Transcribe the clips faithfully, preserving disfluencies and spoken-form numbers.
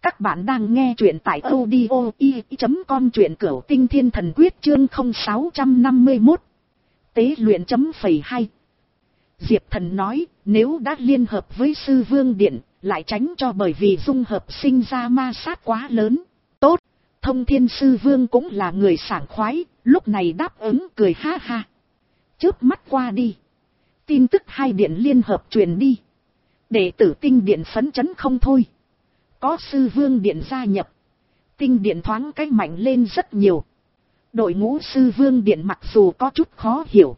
Các bạn đang nghe truyện tại audio i chấm com truyện cửu tinh thiên thần quyết chương không sáu năm mốt. Tế luyện chấm phẩy hai. Diệp Thần nói, nếu đã liên hợp với sư vương điện, lại tránh cho bởi vì dung hợp sinh ra ma sát quá lớn. Tốt, Thông Thiên sư vương cũng là người sảng khoái, lúc này đáp ứng cười ha ha. Chớp mắt qua đi. Tin tức hai điện liên hợp truyền đi. Đệ tử tinh điện phấn chấn không thôi. Có sư vương điện gia nhập. Tinh điện thoáng cái mạnh lên rất nhiều. Đội ngũ sư vương điện mặc dù có chút khó hiểu.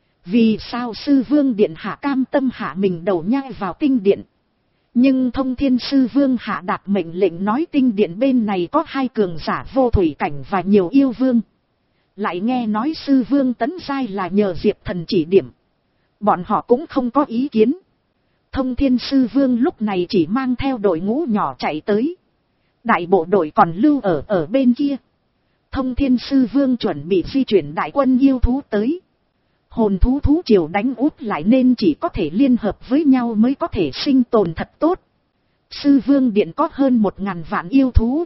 Vì sao sư vương điện hạ cam tâm hạ mình đầu nhai vào tinh điện. Nhưng Thông Thiên sư vương hạ đạt mệnh lệnh nói tinh điện bên này có hai cường giả vô thủy cảnh và nhiều yêu vương. Lại nghe nói sư vương tấn giai là nhờ Diệp Thần chỉ điểm. Bọn họ cũng không có ý kiến. Thông Thiên sư vương lúc này chỉ mang theo đội ngũ nhỏ chạy tới. Đại bộ đội còn lưu ở ở bên kia. Thông Thiên sư vương chuẩn bị di chuyển đại quân yêu thú tới. Hồn thú thú triều đánh úp lại nên chỉ có thể liên hợp với nhau mới có thể sinh tồn thật tốt. Sư vương điện có hơn một ngàn vạn yêu thú.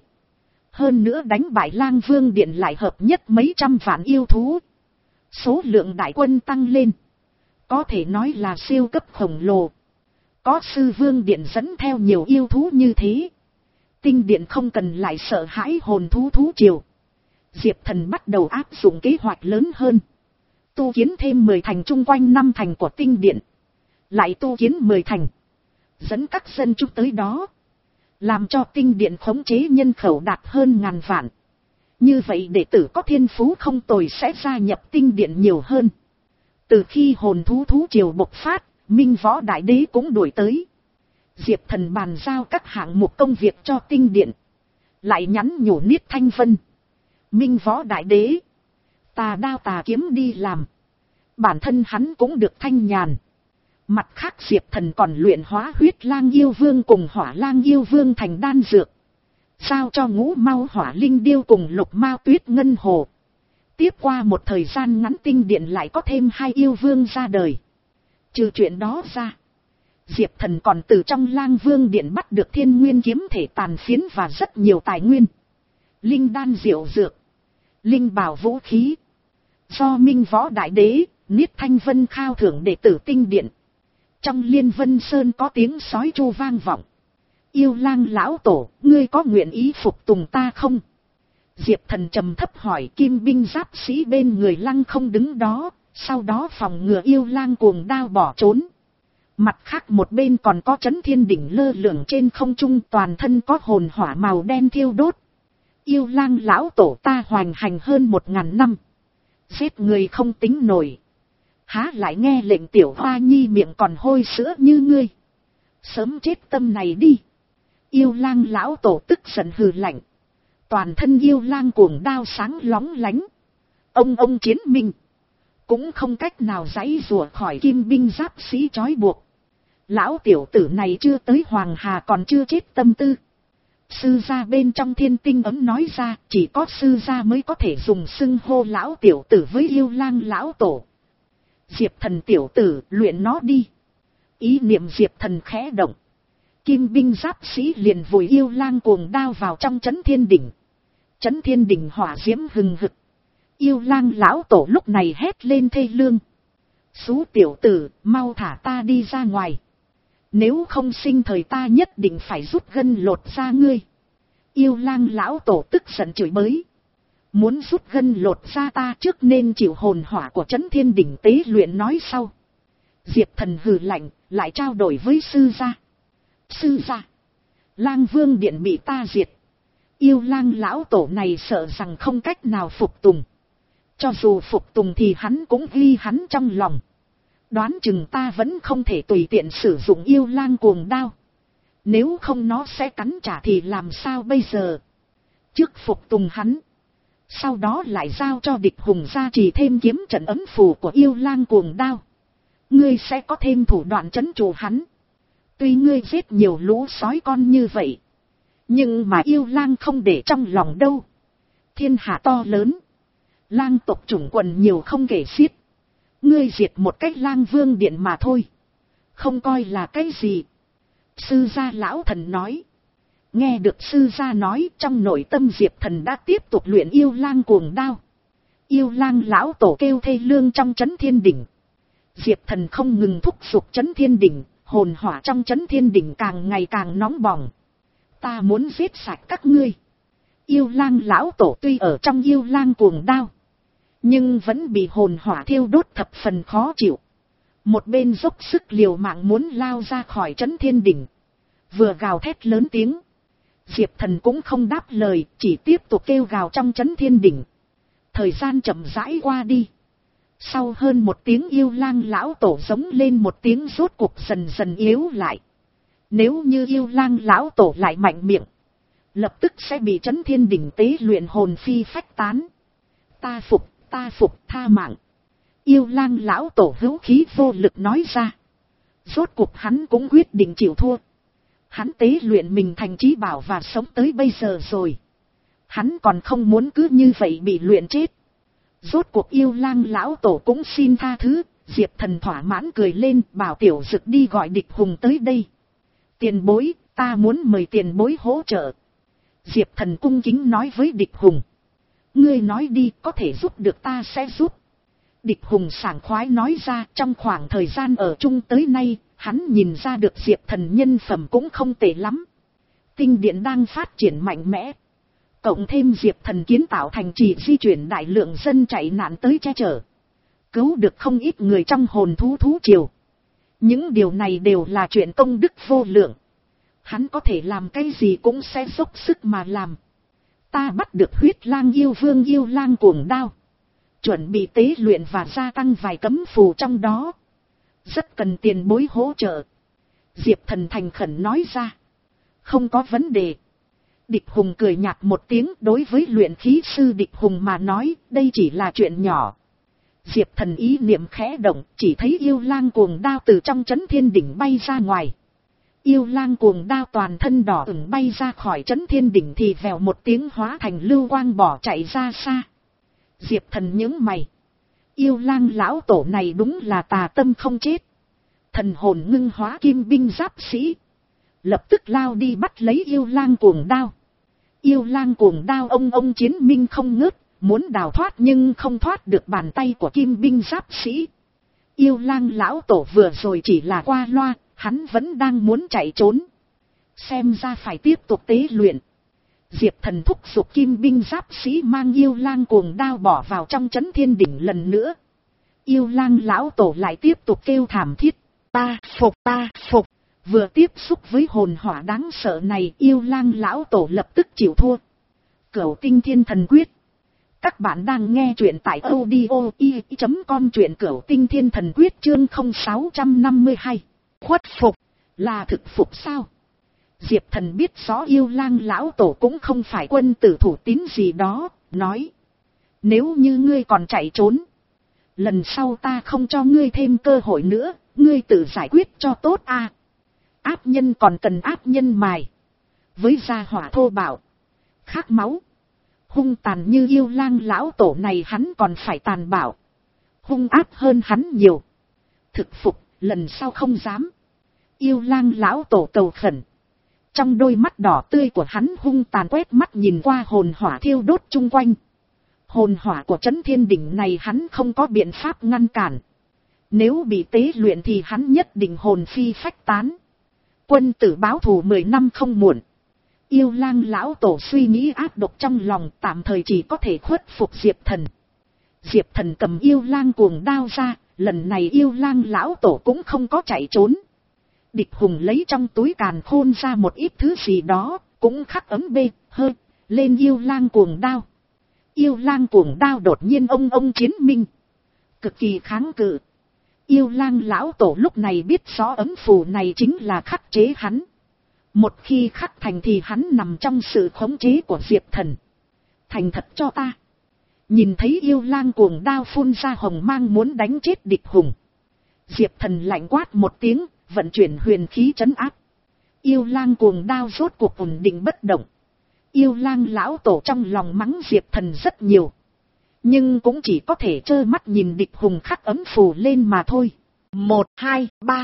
Hơn nữa đánh bại Lang Vương điện lại hợp nhất mấy trăm vạn yêu thú. Số lượng đại quân tăng lên. Có thể nói là siêu cấp khổng lồ. Có sư vương điện dẫn theo nhiều yêu thú như thế. Tinh điện không cần lại sợ hãi hồn thú thú triều. Diệp Thần bắt đầu áp dụng kế hoạch lớn hơn. Tu kiến thêm mười thành chung quanh năm thành của tinh điện. Lại tu kiến mười thành. Dẫn các dân chúng tới đó. Làm cho tinh điện khống chế nhân khẩu đạt hơn ngàn vạn. Như vậy đệ tử có thiên phú không tồi sẽ gia nhập tinh điện nhiều hơn. Từ khi hồn thú thú triều bộc phát, Minh Võ Đại Đế cũng đuổi tới. Diệp Thần bàn giao các hạng mục công việc cho tinh điện. Lại nhắn nhủ Niết Thanh Vân. Minh Võ Đại Đế. Tà đao tà kiếm đi làm. Bản thân hắn cũng được thanh nhàn. Mặt khác Diệp Thần còn luyện hóa huyết lang yêu vương cùng hỏa lang yêu vương thành đan dược. Giao cho ngũ mau hỏa linh điêu cùng lục mao tuyết ngân hồ. Tiếp qua một thời gian ngắn tinh điện lại có thêm hai yêu vương ra đời. Trừ chuyện đó ra. Diệp Thần còn từ trong Lang Vương điện bắt được thiên nguyên kiếm thể tàn phiến và rất nhiều tài nguyên. Linh đan diệu dược. Linh bảo vũ khí. Do Minh Võ Đại Đế, Niết Thanh Vân khao thưởng đệ tử tinh điện. Trong Liên Vân Sơn có tiếng sói chu vang vọng. Yêu Lang lão tổ, ngươi có nguyện ý phục tùng ta không? Diệp Thần trầm thấp hỏi. Kim binh giáp sĩ bên người Lăng không đứng đó, sau đó phòng ngừa yêu lang cuồng đao bỏ trốn. Mặt khác một bên còn có Chấn Thiên đỉnh lơ lửng trên không trung, toàn thân có hồn hỏa màu đen thiêu đốt. Yêu lang lão tổ ta hoành hành hơn một ngàn năm. Giết người không tính nổi. Há lại nghe lệnh tiểu hoa nhi miệng còn hôi sữa như ngươi. Sớm chết tâm này đi. Yêu lang lão tổ tức giận hừ lạnh. Toàn thân yêu lang cuồng đao sáng lóng lánh. Ông ông chiến minh. Cũng không cách nào giãy rùa khỏi kim binh giáp sĩ trói buộc. Lão tiểu tử này chưa tới Hoàng Hà còn chưa chết tâm tư. Sư gia bên trong thiên tinh ấm nói ra, chỉ có sư gia mới có thể dùng xưng hô lão tiểu tử với yêu lang lão tổ. Diệp Thần tiểu tử, luyện nó đi. Ý niệm Diệp Thần khẽ động. Kim binh giáp sĩ liền vùi yêu lang cuồng đao vào trong Chấn Thiên đỉnh. Chấn Thiên đỉnh hỏa diễm hừng hực. Yêu lang lão tổ lúc này hét lên thê lương. Xú tiểu tử, mau thả ta đi ra ngoài. Nếu không sinh thời ta nhất định phải rút gân lột ra ngươi. Yêu lang lão tổ tức giận chửi bới. Muốn rút gân lột ra ta trước nên chịu hồn hỏa của Chấn Thiên đỉnh tế luyện nói sau. Diệp Thần hừ lạnh, lại trao đổi với sư gia. Sư gia, Lang Vương điện bị ta diệt. Yêu lang lão tổ này sợ rằng không cách nào phục tùng. Cho dù phục tùng thì hắn cũng ghi hắn trong lòng. Đoán chừng ta vẫn không thể tùy tiện sử dụng yêu lang cuồng đao. Nếu không nó sẽ cắn trả thì làm sao bây giờ? Trước phục tùng hắn. Sau đó lại giao cho địch hùng gia trì thêm kiếm trận ấm phù của yêu lang cuồng đao. Ngươi sẽ có thêm thủ đoạn trấn trụ hắn. Tuy ngươi giết nhiều lũ sói con như vậy. Nhưng mà yêu lang không để trong lòng đâu. Thiên hạ to lớn. Lang tộc chủng quần nhiều không kể xiết. Ngươi diệt một cách Lang Vương điện mà thôi. Không coi là cái gì. Sư gia lão thần nói. Nghe được sư gia nói, trong nội tâm Diệp Thần đã tiếp tục luyện yêu lang cuồng đao. Yêu lang lão tổ kêu thê lương trong chấn thiên đỉnh. Diệp Thần không ngừng thúc giục chấn thiên đỉnh, hồn hỏa trong chấn thiên đỉnh càng ngày càng nóng bỏng. Ta muốn giết sạch các ngươi. Yêu lang lão tổ tuy ở trong yêu lang cuồng đao, nhưng vẫn bị hồn hỏa thiêu đốt thập phần khó chịu. Một bên dốc sức liều mạng muốn lao ra khỏi chấn thiên đỉnh, vừa gào thét lớn tiếng. Diệp Thần cũng không đáp lời, chỉ tiếp tục kêu gào trong chấn thiên đỉnh. Thời gian chậm rãi qua đi. Sau hơn một tiếng yêu lang lão tổ giống lên một tiếng, rốt cuộc dần dần yếu lại. Nếu như yêu lang lão tổ lại mạnh miệng, lập tức sẽ bị chấn thiên đỉnh tế luyện hồn phi phách tán. Ta phục, ta phục, tha mạng. Yêu lang lão tổ hữu khí vô lực nói ra. Rốt cuộc hắn cũng quyết định chịu thua. Hắn tế luyện mình thành trí bảo và sống tới bây giờ rồi. Hắn còn không muốn cứ như vậy bị luyện chết. Rốt cuộc yêu lang lão tổ cũng xin tha thứ. Diệp Thần thỏa mãn cười lên, bảo Tiểu Dực đi gọi Địch Hùng tới đây. Tiền bối, ta muốn mời tiền bối hỗ trợ. Diệp Thần cung kính nói với Địch Hùng. Ngươi nói đi, có thể giúp được ta sẽ giúp. Địch Hùng sảng khoái nói ra, trong khoảng thời gian ở chung tới nay, hắn nhìn ra được Diệp Thần nhân phẩm cũng không tệ lắm. Tinh điện đang phát triển mạnh mẽ. Cộng thêm Diệp Thần kiến tạo thành trì di chuyển đại lượng dân chạy nạn tới che chở. Cứu được không ít người trong hồn thú thú triều. Những điều này đều là chuyện công đức vô lượng. Hắn có thể làm cái gì cũng sẽ dốc sức mà làm. Ta bắt được huyết lang yêu vương yêu lang cuồng đao. Chuẩn bị tế luyện và gia tăng vài cấm phù trong đó. Rất cần tiền bối hỗ trợ. Diệp Thần thành khẩn nói ra. Không có vấn đề. Địch Hùng cười nhạt một tiếng, đối với luyện khí sư Địch Hùng mà nói, đây chỉ là chuyện nhỏ. Diệp Thần ý niệm khẽ động, chỉ thấy yêu lang cuồng đao từ trong chấn thiên đỉnh bay ra ngoài. Yêu lang cuồng đao toàn thân đỏ ửng bay ra khỏi chấn thiên đỉnh thì vèo một tiếng hóa thành lưu quang bỏ chạy ra xa. Diệp Thần nhướng mày. Yêu lang lão tổ này đúng là tà tâm không chết. Thần hồn ngưng hóa kim binh giáp sĩ. Lập tức lao đi bắt lấy yêu lang cuồng đao. Yêu lang cuồng đao ông ông chiến minh không ngớt, muốn đào thoát nhưng không thoát được bàn tay của kim binh giáp sĩ. Yêu lang lão tổ vừa rồi chỉ là qua loa, hắn vẫn đang muốn chạy trốn. Xem ra phải tiếp tục tế luyện. Diệp Thần thúc giục kim binh giáp sĩ mang yêu lang cuồng đao bỏ vào trong chấn thiên đỉnh lần nữa. Yêu lang lão tổ lại tiếp tục kêu thảm thiết. Ta phục, ta phục. Vừa tiếp xúc với hồn hỏa đáng sợ này, yêu lang lão tổ lập tức chịu thua. Cửu Tinh Thiên Thần Quyết. Các bạn đang nghe truyện tại audio i chấm com, truyện Cửu Tinh Thiên Thần Quyết chương không sáu năm hai. Khuất phục, là thực phục sao? Diệp Thần biết rõ yêu lang lão tổ cũng không phải quân tử thủ tín gì đó, nói. Nếu như ngươi còn chạy trốn, lần sau ta không cho ngươi thêm cơ hội nữa, ngươi tự giải quyết cho tốt a. À, áp nhân còn cần áp nhân mài. Với gia hỏa thô bạo, khát máu, hung tàn như yêu lang lão tổ này, hắn còn phải tàn bạo, hung áp hơn hắn nhiều. Thực phục, lần sau không dám. Yêu lang lão tổ cầu khẩn. Trong đôi mắt đỏ tươi của hắn hung tàn quét mắt nhìn qua hồn hỏa thiêu đốt chung quanh. Hồn hỏa của chấn thiên đỉnh này hắn không có biện pháp ngăn cản. Nếu bị tế luyện thì hắn nhất định hồn phi phách tán. Quân tử báo thù mười năm không muộn. Yêu lang lão tổ suy nghĩ ác độc trong lòng, tạm thời chỉ có thể khuất phục Diệp Thần. Diệp Thần cầm yêu lang cuồng đao ra, lần này yêu lang lão tổ cũng không có chạy trốn. Địch Hùng lấy trong túi càn khôn ra một ít thứ gì đó, cũng khắc ấm bê, hơi, lên yêu lang cuồng đao. Yêu lang cuồng đao đột nhiên ông ông chiến minh. Cực kỳ kháng cự. Yêu lang lão tổ lúc này biết rõ ấm phù này chính là khắc chế hắn. Một khi khắc thành thì hắn nằm trong sự khống chế của Diệp Thần. Thành thật cho ta. Nhìn thấy yêu lang cuồng đao phun ra hồng mang muốn đánh chết Địch Hùng. Diệp Thần lạnh quát một tiếng, vận chuyển huyền khí trấn áp. Yêu lang cuồng đao rốt cuộc ổn định bất động. Yêu lang lão tổ trong lòng mắng Diệp Thần rất nhiều. Nhưng cũng chỉ có thể trơ mắt nhìn Địch Hùng khắc ấm phù lên mà thôi. Một, hai, ba.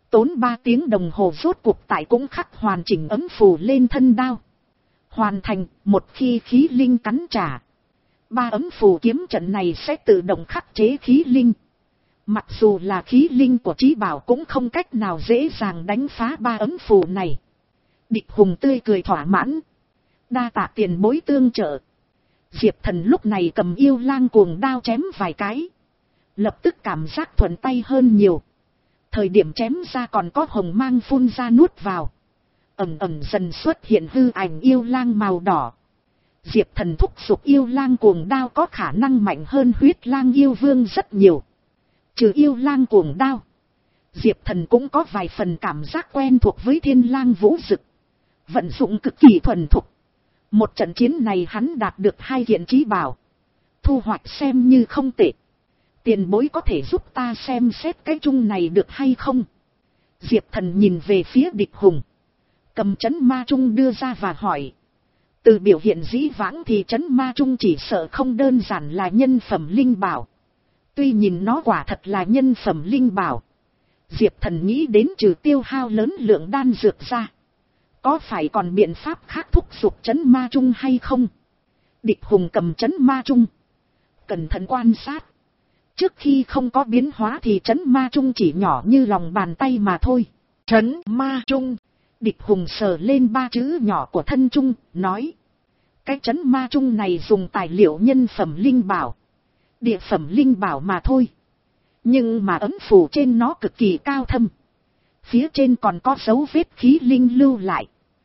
Tốn ba tiếng đồng hồ rốt cuộc tại cũng khắc hoàn chỉnh ấm phù lên thân đao. Hoàn thành, một khi khí linh cắn trả. Ba ấm phù kiếm trận này sẽ tự động khắc chế khí linh. Mặc dù là khí linh của Chí Bảo cũng không cách nào dễ dàng đánh phá ba ấm phù này. Địch Hùng tươi cười thỏa mãn. Đa tạ tiền bối tương trợ. Diệp Thần lúc này cầm yêu lang cuồng đao chém vài cái. Lập tức cảm giác thuận tay hơn nhiều. Thời điểm chém ra còn có hồng mang phun ra nuốt vào. Ẩm ẩm dần xuất hiện hư ảnh yêu lang màu đỏ. Diệp Thần thúc giục yêu lang cuồng đao có khả năng mạnh hơn huyết lang yêu vương rất nhiều. Trừ yêu lang cuồng đao, Diệp Thần cũng có vài phần cảm giác quen thuộc với thiên lang vũ dực. Vận dụng cực kỳ thuần thục. Một trận chiến này hắn đạt được hai kiện chí bảo. Thu hoạch xem như không tệ. Tiền bối có thể giúp ta xem xét cái chung này được hay không? Diệp Thần nhìn về phía Địch Hùng. Cầm chấn ma chung đưa ra và hỏi. Từ biểu hiện dĩ vãng thì chấn ma chung chỉ sợ không đơn giản là nhân phẩm linh bảo. Tuy nhìn nó quả thật là nhân phẩm linh bảo. Diệp Thần nghĩ đến trừ tiêu hao lớn lượng đan dược ra. Có phải còn biện pháp khác thúc giục chấn ma chung hay không? Địch Hùng cầm chấn ma chung. Cẩn thận quan sát. Trước khi không có biến hóa thì chấn ma chung chỉ nhỏ như lòng bàn tay mà thôi. Chấn ma chung. Địch Hùng sờ lên ba chữ nhỏ của thân chung, nói. Cái chấn ma chung này dùng tài liệu nhân phẩm linh bảo. Địa phẩm linh bảo mà thôi. Nhưng mà ấn phù trên nó cực kỳ cao thâm. Phía trên còn có dấu vết khí linh lưu lại.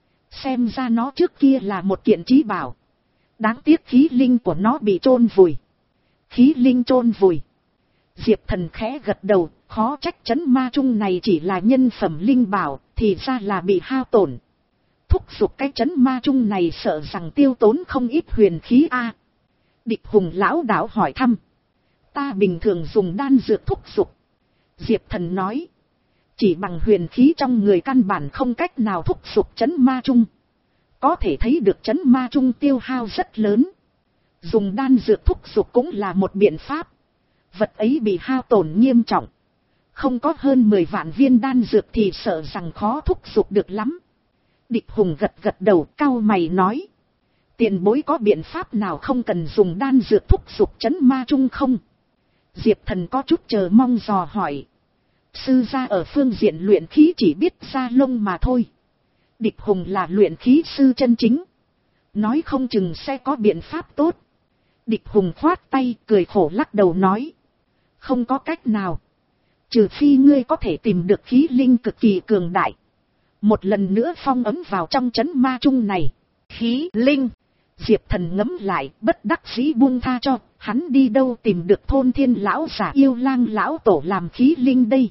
Xem ra nó trước kia là một kiện chí bảo. Đáng tiếc khí linh của nó bị chôn vùi. Khí linh chôn vùi. Diệp Thần khẽ gật đầu, khó trách chấn ma chung này chỉ là nhân phẩm linh bảo, thì ra là bị hao tổn. Thúc giục cái chấn ma chung này sợ rằng tiêu tốn không ít huyền khí a. Địch Hùng lão đảo hỏi thăm. Ta bình thường dùng đan dược thúc giục. Diệp Thần nói. Chỉ bằng huyền khí trong người căn bản không cách nào thúc giục chấn ma chung. Có thể thấy được chấn ma chung tiêu hao rất lớn. Dùng đan dược thúc giục cũng là một biện pháp. Vật ấy bị hao tổn nghiêm trọng. Không có hơn mười vạn viên đan dược thì sợ rằng khó thúc giục được lắm. Địch Hùng gật gật đầu cau mày nói. Tiền bối có biện pháp nào không cần dùng đan dược thúc giục chấn ma chung không? Diệp Thần có chút chờ mong dò hỏi. Sư gia ở phương diện luyện khí chỉ biết ra lông mà thôi. Địch Hùng là luyện khí sư chân chính. Nói không chừng sẽ có biện pháp tốt. Địch Hùng khoát tay cười khổ lắc đầu nói. Không có cách nào. Trừ phi ngươi có thể tìm được khí linh cực kỳ cường đại. Một lần nữa phong ấn vào trong chấn ma chung này. Khí linh. Diệp Thần ngẫm lại bất đắc dĩ buông tha cho. Hắn đi đâu tìm được thôn thiên lão giả yêu lang lão tổ làm khí linh đây.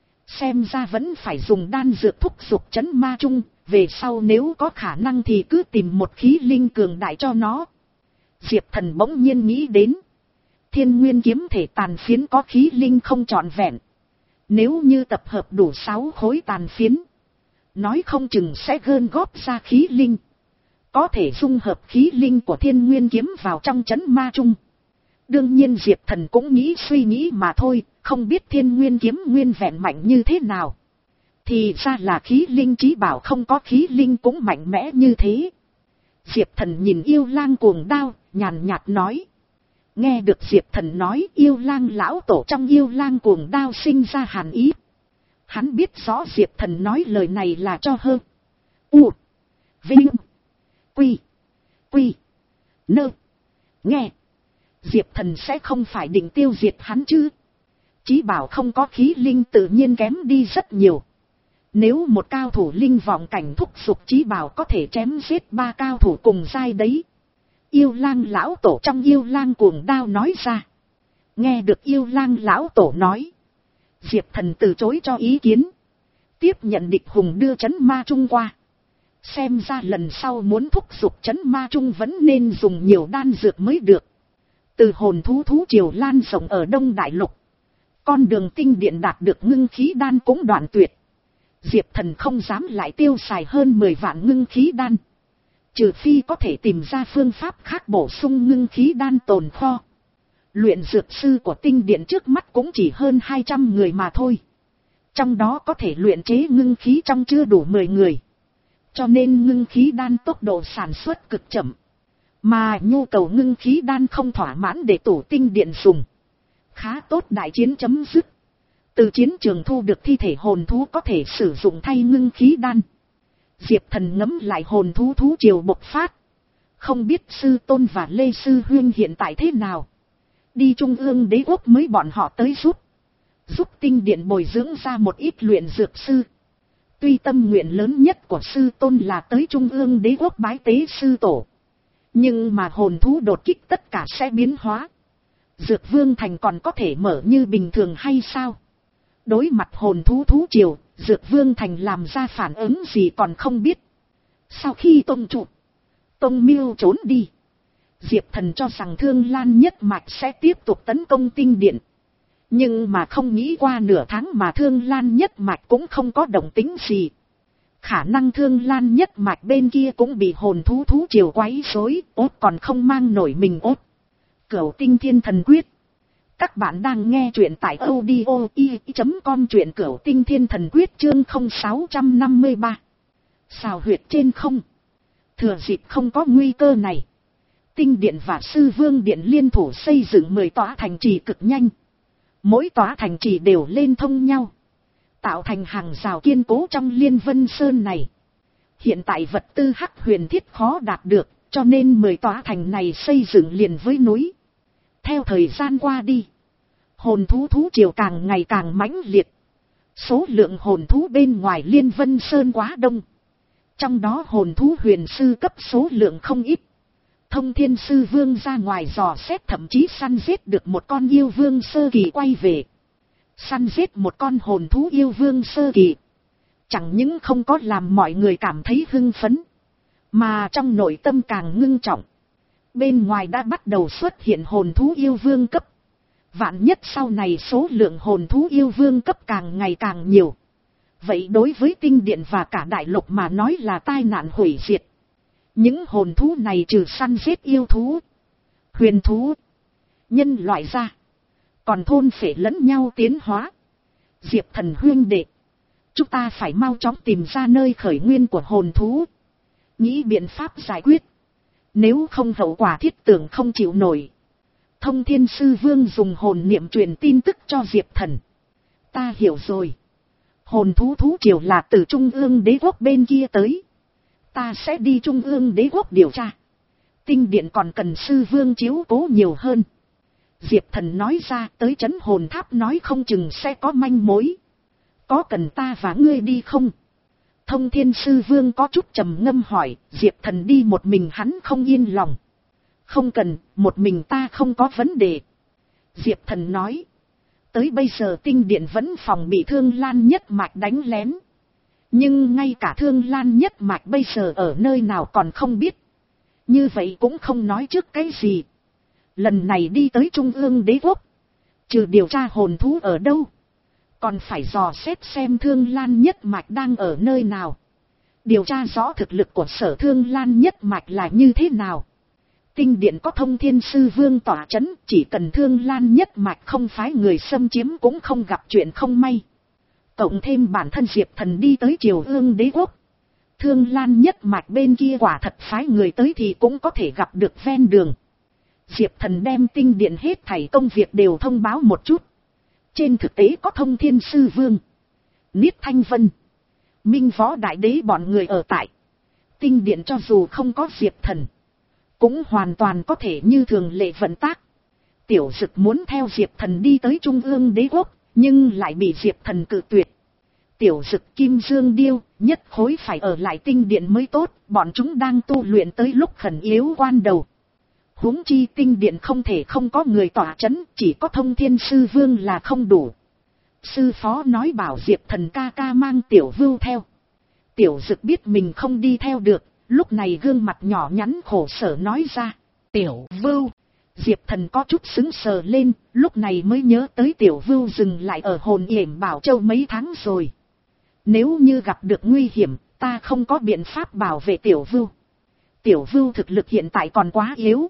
Xem ra vẫn phải dùng đan dược thúc giục chấn ma chung. Về sau nếu có khả năng thì cứ tìm một khí linh cường đại cho nó. Diệp Thần bỗng nhiên nghĩ đến. Thiên nguyên kiếm thể tàn phiến có khí linh không trọn vẹn. Nếu như tập hợp đủ sáu khối tàn phiến. Nói không chừng sẽ gom góp ra khí linh. Có thể dung hợp khí linh của thiên nguyên kiếm vào trong chấn ma chung. Đương nhiên Diệp Thần cũng nghĩ suy nghĩ mà thôi. Không biết thiên nguyên kiếm nguyên vẹn mạnh như thế nào. Thì ra là khí linh chí bảo không có khí linh cũng mạnh mẽ như thế. Diệp Thần nhìn yêu lang cuồng đao, nhàn nhạt nói. Nghe được Diệp Thần nói yêu lang lão tổ trong yêu lang cuồng đao sinh ra hàn ý. Hắn biết rõ Diệp Thần nói lời này là cho hơn. U. Vinh. Quy. Quy. Nơ. Nghe. Diệp Thần sẽ không phải định tiêu diệt hắn chứ. Chí bảo không có khí linh tự nhiên kém đi rất nhiều. Nếu một cao thủ linh vọng cảnh thúc giục chí bảo có thể chém giết ba cao thủ cùng giai đấy. Yêu lang lão tổ trong yêu lang cuồng đao nói ra. Nghe được yêu lang lão tổ nói. Diệp Thần từ chối cho ý kiến. Tiếp nhận Địch Hùng đưa chấn ma chung qua. Xem ra lần sau muốn thúc giục chấn ma chung vẫn nên dùng nhiều đan dược mới được. Từ hồn thú thú triều lan rộng ở Đông Đại Lục. Con đường tinh điện đạt được ngưng khí đan cũng đoạn tuyệt. Diệp Thần không dám lại tiêu xài hơn mười vạn ngưng khí đan. Trừ phi có thể tìm ra phương pháp khác bổ sung ngưng khí đan tồn kho. Luyện dược sư của tinh điện trước mắt cũng chỉ hơn hai trăm người mà thôi. Trong đó có thể luyện chế ngưng khí trong chưa đủ mười người. Cho nên ngưng khí đan tốc độ sản xuất cực chậm. Mà nhu cầu ngưng khí đan không thỏa mãn để tủ tinh điện dùng. Khá tốt, đại chiến chấm dứt. Từ chiến trường thu được thi thể hồn thú có thể sử dụng thay ngưng khí đan. Diệp Thần ngẫm lại hồn thú thú triều bộc phát. Không biết sư tôn và Lê Sư Huyên hiện tại thế nào. Đi Trung ương đế quốc mới bọn họ tới giúp. Giúp tinh điện bồi dưỡng ra một ít luyện dược sư. Tuy tâm nguyện lớn nhất của sư tôn là tới Trung ương đế quốc bái tế sư tổ. Nhưng mà hồn thú đột kích tất cả sẽ biến hóa. Dược Vương Thành còn có thể mở như bình thường hay sao? Đối mặt hồn thú thú triều, Dược Vương Thành làm ra phản ứng gì còn không biết. Sau khi Tông trụ, Tông Miêu trốn đi. Diệp Thần cho rằng Thương Lan nhất mạch sẽ tiếp tục tấn công tinh điện. Nhưng mà không nghĩ qua nửa tháng mà Thương Lan nhất mạch cũng không có động tĩnh gì. Khả năng Thương Lan nhất mạch bên kia cũng bị hồn thú thú triều quấy rối, ốt còn không mang nổi mình ốt. Cửu Tinh Thiên Thần Quyết. Các bạn đang nghe truyện tại audio i chấm com, truyện Cửu Tinh Thiên Thần Quyết chương không sáu năm ba. Xào huyệt trên không. Thừa dịp không có nguy cơ này, Tinh Điện và Sư Vương Điện liên thủ xây dựng mười tòa thành trì cực nhanh. Mỗi tòa thành trì đều lên thông nhau, tạo thành hàng rào kiên cố trong Liên Vân Sơn này. Hiện tại vật tư hắc huyền thiết khó đạt được, cho nên mười tòa thành này xây dựng liền với núi. Theo thời gian qua đi, hồn thú thú triều càng ngày càng mãnh liệt. Số lượng hồn thú bên ngoài Liên Vân Sơn quá đông. Trong đó hồn thú huyền sư cấp số lượng không ít. Thông Thiên Sư Vương ra ngoài dò xét, thậm chí săn giết được một con yêu vương sơ kỳ quay về. Săn giết một con hồn thú yêu vương sơ kỳ. Chẳng những không có làm mọi người cảm thấy hưng phấn, mà trong nội tâm càng ngưng trọng. Bên ngoài đã bắt đầu xuất hiện hồn thú yêu vương cấp. Vạn nhất sau này số lượng hồn thú yêu vương cấp càng ngày càng nhiều. Vậy đối với tinh điện và cả đại lục mà nói là tai nạn hủy diệt. Những hồn thú này trừ săn giết yêu thú, huyền thú, nhân loại ra, còn thôn phệ lẫn nhau tiến hóa. Diệp Thần huynh đệ, chúng ta phải mau chóng tìm ra nơi khởi nguyên của hồn thú, nghĩ biện pháp giải quyết. Nếu không hậu quả thiết tưởng không chịu nổi. Thông Thiên Sư Vương dùng hồn niệm truyền tin tức cho Diệp Thần. Ta hiểu rồi. Hồn thú thú triều là từ Trung ương đế quốc bên kia tới. Ta sẽ đi Trung ương đế quốc điều tra. Tinh điện còn cần Sư Vương chiếu cố nhiều hơn. Diệp Thần nói ra, tới trấn hồn tháp nói không chừng sẽ có manh mối. Có cần ta và ngươi đi không? Thông Thiên Sư Vương có chút trầm ngâm hỏi. Diệp Thần đi một mình hắn không yên lòng. Không cần, một mình ta không có vấn đề. Diệp Thần nói. Tới bây giờ tinh điện vẫn phòng bị Thương Lan nhất mạch đánh lén. Nhưng ngay cả Thương Lan nhất mạch bây giờ ở nơi nào còn không biết. Như vậy cũng không nói trước cái gì. Lần này đi tới Trung ương đế quốc, trừ điều tra hồn thú ở đâu, còn phải dò xét xem Thương Lan nhất mạch đang ở nơi nào. Điều tra rõ thực lực của sở Thương Lan nhất mạch là như thế nào. Tinh điện có Thông Thiên Sư Vương tỏa chấn, chỉ cần Thương Lan nhất mạch không phái người xâm chiếm cũng không gặp chuyện không may. Cộng thêm bản thân Diệp Thần đi tới Triều Ương đế quốc, Thương Lan nhất mạch bên kia quả thật phái người tới thì cũng có thể gặp được ven đường. Diệp Thần đem tinh điện hết thảy công việc đều thông báo một chút. Trên thực tế có Thông Thiên Sư Vương, Niết Thanh Vân, Minh Võ Đại Đế bọn người ở tại. Tinh điện cho dù không có Diệp Thần, cũng hoàn toàn có thể như thường lệ vận tác. Tiểu Dực muốn theo Diệp Thần đi tới Trung ương đế quốc, nhưng lại bị Diệp Thần cự tuyệt. Tiểu Dực, Kim Dương Điêu, nhất khối phải ở lại tinh điện mới tốt, bọn chúng đang tu luyện tới lúc khẩn yếu quan đầu. Huống chi tinh điện không thể không có người tỏa chấn, chỉ có Thông Thiên Sư Vương là không đủ. Sư phó nói bảo Diệp Thần ca ca mang Tiểu Vưu theo. Tiểu Dực biết mình không đi theo được, lúc này gương mặt nhỏ nhắn khổ sở nói ra. Tiểu Vưu. Diệp Thần có chút sững sờ lên, lúc này mới nhớ tới Tiểu Vưu dừng lại ở hồn yểm Bảo Châu mấy tháng rồi. Nếu như gặp được nguy hiểm, ta không có biện pháp bảo vệ Tiểu Vưu. Tiểu Vưu thực lực hiện tại còn quá yếu.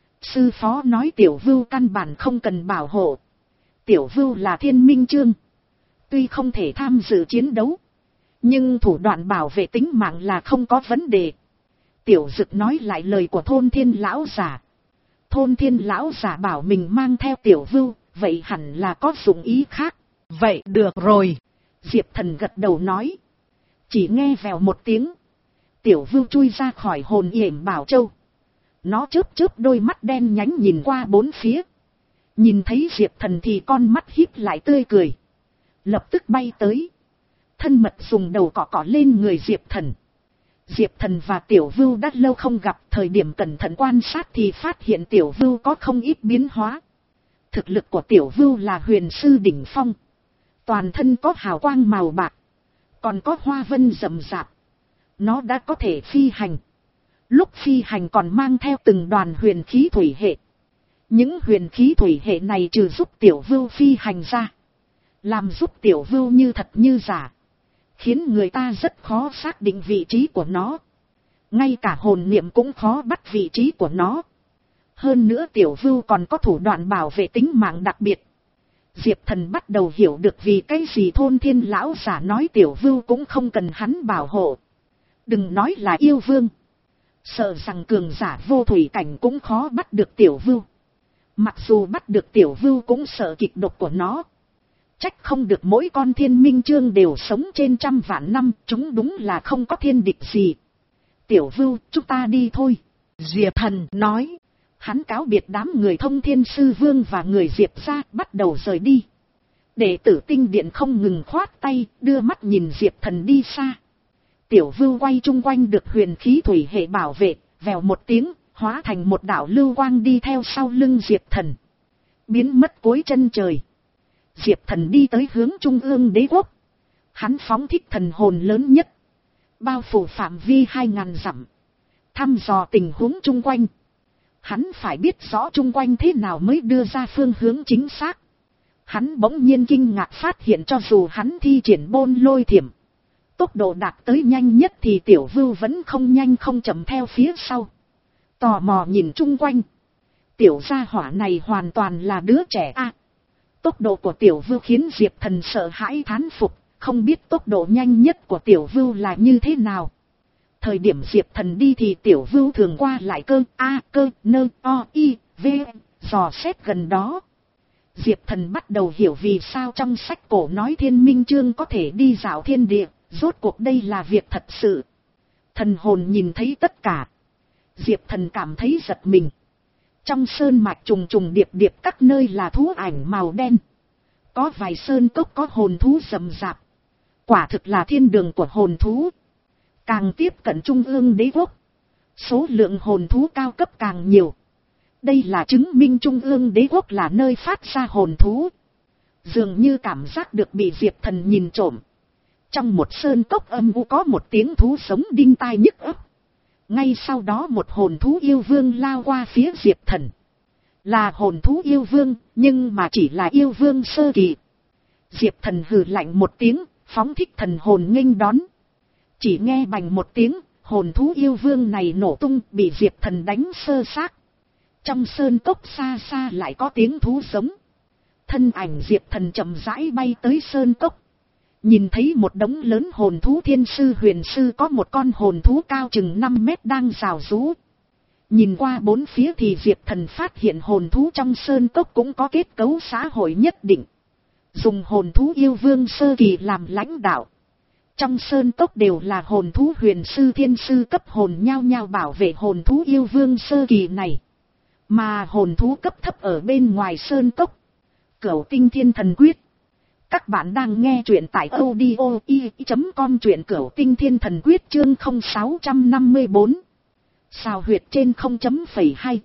Sư phó nói Tiểu Vưu căn bản không cần bảo hộ. Tiểu Vưu là thiên minh chương, Tuy không thể tham dự chiến đấu, nhưng thủ đoạn bảo vệ tính mạng là không có vấn đề. Tiểu Dực nói lại lời của thôn thiên lão giả. Thôn thiên lão giả bảo mình mang theo Tiểu Vưu, vậy hẳn là có dụng ý khác. Vậy được rồi. Diệp Thần gật đầu nói. Chỉ nghe vèo một tiếng, Tiểu Vưu chui ra khỏi hồn yểm bảo châu. Nó chớp chớp đôi mắt đen nhánh nhìn qua bốn phía. Nhìn thấy Diệp Thần thì con mắt híp lại tươi cười. Lập tức bay tới. Thân mật dùng đầu cọ cọ lên người Diệp Thần. Diệp Thần và Tiểu Vưu đã lâu không gặp, thời điểm cẩn thận quan sát thì phát hiện Tiểu Vưu có không ít biến hóa. Thực lực của Tiểu Vưu là huyền sư đỉnh phong. Toàn thân có hào quang màu bạc. Còn có hoa vân rậm rạp. Nó đã có thể phi hành. Lúc phi hành còn mang theo từng đoàn huyền khí thủy hệ. Những huyền khí thủy hệ này trừ giúp Tiểu Vưu phi hành ra, làm giúp Tiểu Vưu như thật như giả, khiến người ta rất khó xác định vị trí của nó. Ngay cả hồn niệm cũng khó bắt vị trí của nó. Hơn nữa Tiểu Vưu còn có thủ đoạn bảo vệ tính mạng đặc biệt. Diệp Thần bắt đầu hiểu được vì cái gì thôn thiên lão giả nói Tiểu Vưu cũng không cần hắn bảo hộ. Đừng nói là yêu vương, sợ rằng cường giả vô thủy cảnh cũng khó bắt được Tiểu Vưu. Mặc dù bắt được Tiểu Vưu cũng sợ kịch độc của nó. Trách không được mỗi con thiên minh chương đều sống trên trăm vạn năm, chúng đúng là không có thiên địch gì. Tiểu Vưu, chúng ta đi thôi. Diệp Thần nói. Hắn cáo biệt đám người Thông Thiên Sư Vương và người Diệp ra, bắt đầu rời đi. Đệ tử Tinh Điện không ngừng khoát tay, đưa mắt nhìn Diệp Thần đi xa. Tiểu Vưu quay chung quanh được huyền khí thủy hệ bảo vệ, vèo một tiếng, hóa thành một đạo lưu quang đi theo sau lưng Diệp Thần. Biến mất cuối chân trời. Diệp Thần đi tới hướng trung ương đế quốc. Hắn phóng thích thần hồn lớn nhất, bao phủ phạm vi hai ngàn dặm, thăm dò tình huống chung quanh. Hắn phải biết rõ chung quanh thế nào mới đưa ra phương hướng chính xác. Hắn bỗng nhiên kinh ngạc phát hiện cho dù hắn thi triển bôn lôi thiểm, tốc độ đạt tới nhanh nhất thì Tiểu Vưu vẫn không nhanh không chậm theo phía sau. Tò mò nhìn chung quanh. Tiểu gia hỏa này hoàn toàn là đứa trẻ a. À, tốc độ của Tiểu Vưu khiến Diệp Thần sợ hãi thán phục, không biết tốc độ nhanh nhất của Tiểu Vưu là như thế nào. Thời điểm Diệp Thần đi thì Tiểu Vưu thường qua lại cơ a cơ nơ o i v dò xét gần đó. Diệp Thần bắt đầu hiểu vì sao trong sách cổ nói thiên minh chương có thể đi dạo thiên địa, rốt cuộc đây là việc thật sự. Thần hồn nhìn thấy tất cả. Diệp Thần cảm thấy giật mình. Trong sơn mạch trùng trùng điệp điệp các nơi là thú ảnh màu đen. Có vài sơn cốc có hồn thú rậm rạp. Quả thực là thiên đường của hồn thú. Càng tiếp cận trung ương đế quốc, số lượng hồn thú cao cấp càng nhiều. Đây là chứng minh trung ương đế quốc là nơi phát ra hồn thú. Dường như cảm giác được bị Diệp Thần nhìn trộm. Trong một sơn cốc âm u có một tiếng thú sống đinh tai nhức óc. Ngay sau đó một hồn thú yêu vương lao qua phía Diệp Thần. Là hồn thú yêu vương, nhưng mà chỉ là yêu vương sơ kỳ. Diệp Thần hừ lạnh một tiếng, phóng thích thần hồn nghênh đón. Chỉ nghe bành một tiếng, hồn thú yêu vương này nổ tung, bị Diệp Thần đánh sơ xác. Trong sơn cốc xa xa lại có tiếng thú giống. Thân ảnh Diệp Thần chậm rãi bay tới sơn cốc. Nhìn thấy một đống lớn hồn thú thiên sư huyền sư, có một con hồn thú cao chừng năm mét đang rào rú. Nhìn qua bốn phía thì Diệp Thần phát hiện hồn thú trong sơn cốc cũng có kết cấu xã hội nhất định. Dùng hồn thú yêu vương sơ kỳ làm lãnh đạo. Trong sơn cốc đều là hồn thú huyền sư thiên sư cấp hồn nhao nhao bảo vệ hồn thú yêu vương sơ kỳ này. Mà hồn thú cấp thấp ở bên ngoài sơn cốc. Cửu Tinh Thiên Thần Quyết. Các bạn đang nghe truyện tại audio i chấm com, truyện Cửu Tinh Thiên Thần Quyết chương không sáu năm bốn. Sao huyệt trên không chấm phẩy hai.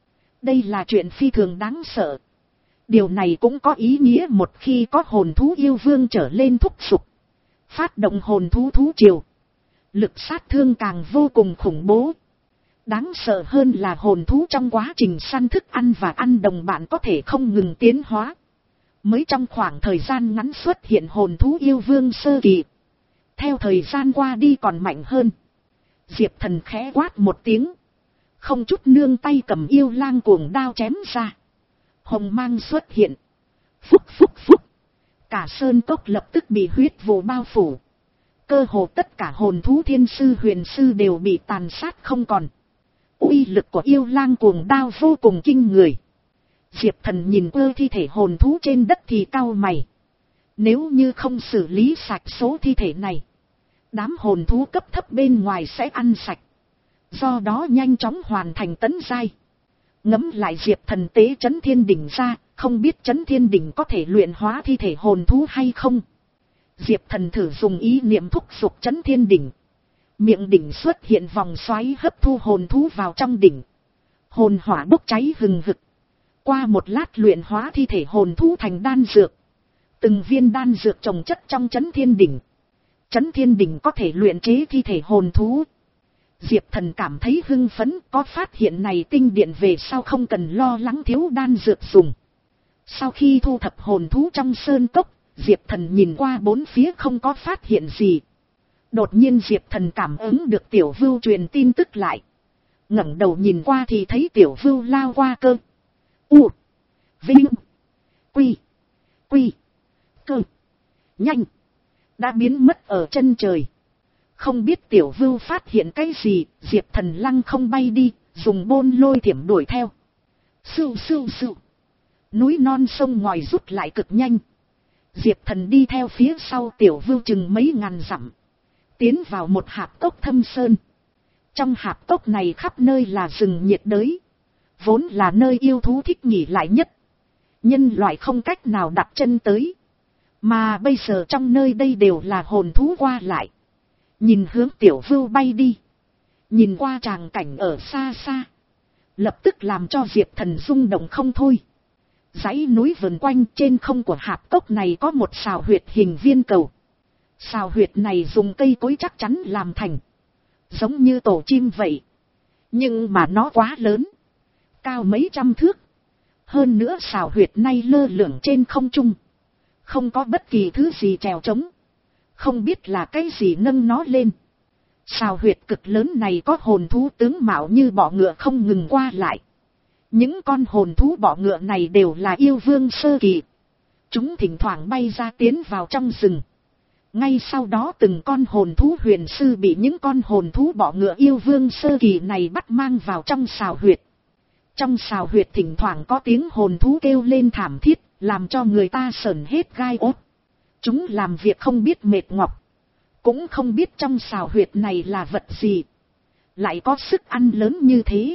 Đây là chuyện phi thường đáng sợ. Điều này cũng có ý nghĩa một khi có hồn thú yêu vương trở lên thúc giục, phát động hồn thú thú triều, lực sát thương càng vô cùng khủng bố. Đáng sợ hơn là hồn thú trong quá trình săn thức ăn và ăn đồng bạn có thể không ngừng tiến hóa. Mới trong khoảng thời gian ngắn xuất hiện hồn thú yêu vương sơ kỳ. Theo thời gian qua đi còn mạnh hơn. Diệp Thần khẽ quát một tiếng. Không chút nương tay cầm yêu lang cuồng đao chém ra. Hồng mang xuất hiện. Phúc phúc phúc. Cả sơn cốc lập tức bị huyết vụ bao phủ. Cơ hồ tất cả hồn thú thiên sư huyền sư đều bị tàn sát không còn. Uy lực của yêu lang cuồng đao vô cùng kinh người. Diệp Thần nhìn ơ thi thể hồn thú trên đất thì cau mày. Nếu như không xử lý sạch số thi thể này, đám hồn thú cấp thấp bên ngoài sẽ ăn sạch. Do đó nhanh chóng hoàn thành tấn giai. Ngẫm lại Diệp Thần tế Chấn Thiên Đỉnh ra, không biết Chấn Thiên Đỉnh có thể luyện hóa thi thể hồn thú hay không. Diệp Thần thử dùng ý niệm thúc giục Chấn Thiên Đỉnh. Miệng đỉnh xuất hiện vòng xoáy hấp thu hồn thú vào trong đỉnh. Hồn hỏa bốc cháy hừng hực. Qua một lát luyện hóa thi thể hồn thú thành đan dược. Từng viên đan dược chồng chất trong Chấn Thiên Đỉnh. Chấn Thiên Đỉnh có thể luyện chế thi thể hồn thú. Diệp Thần cảm thấy hưng phấn, có phát hiện này tinh điện về sau không cần lo lắng thiếu đan dược dùng. Sau khi thu thập hồn thú trong sơn cốc, Diệp Thần nhìn qua bốn phía không có phát hiện gì. Đột nhiên Diệp Thần cảm ứng được Tiểu Vưu truyền tin tức lại. Ngẩng đầu nhìn qua thì thấy Tiểu Vưu lao qua cơ. U. Vinh. Quy. Quy. Cơ. Nhanh. Đã biến mất ở chân trời. Không biết Tiểu Vưu phát hiện cái gì, Diệp Thần lăng không bay đi, dùng bôn lôi thiểm đuổi theo. Sưu sưu sưu. Núi non sông ngòi rút lại cực nhanh. Diệp Thần đi theo phía sau Tiểu Vưu chừng mấy ngàn dặm. Tiến vào một hạp cốc thâm sơn. Trong hạp cốc này khắp nơi là rừng nhiệt đới. Vốn là nơi yêu thú thích nghỉ lại nhất. Nhân loại không cách nào đặt chân tới. Mà bây giờ trong nơi đây đều là hồn thú qua lại. Nhìn hướng Tiểu Vưu bay đi. Nhìn qua tràng cảnh ở xa xa. Lập tức làm cho Diệp Thần rung động không thôi. Dãy núi vần quanh trên không của hạp cốc này có một sào huyệt hình viên cầu. Sào huyệt này dùng cây cối chắc chắn làm thành. Giống như tổ chim vậy. Nhưng mà nó quá lớn. Cao mấy trăm thước. Hơn nữa sào huyệt này lơ lửng trên không trung. Không có bất kỳ thứ gì trèo trống. Không biết là cái gì nâng nó lên. Sào huyệt cực lớn này có hồn thú tướng mạo như bọ ngựa không ngừng qua lại. Những con hồn thú bọ ngựa này đều là yêu vương sơ kỳ. Chúng thỉnh thoảng bay ra tiến vào trong rừng. Ngay sau đó từng con hồn thú huyền sư bị những con hồn thú bọ ngựa yêu vương sơ kỳ này bắt mang vào trong sào huyệt. Trong sào huyệt thỉnh thoảng có tiếng hồn thú kêu lên thảm thiết, làm cho người ta sởn hết gai ốt. Chúng làm việc không biết mệt nhọc, cũng không biết trong sào huyệt này là vật gì. Lại có sức ăn lớn như thế.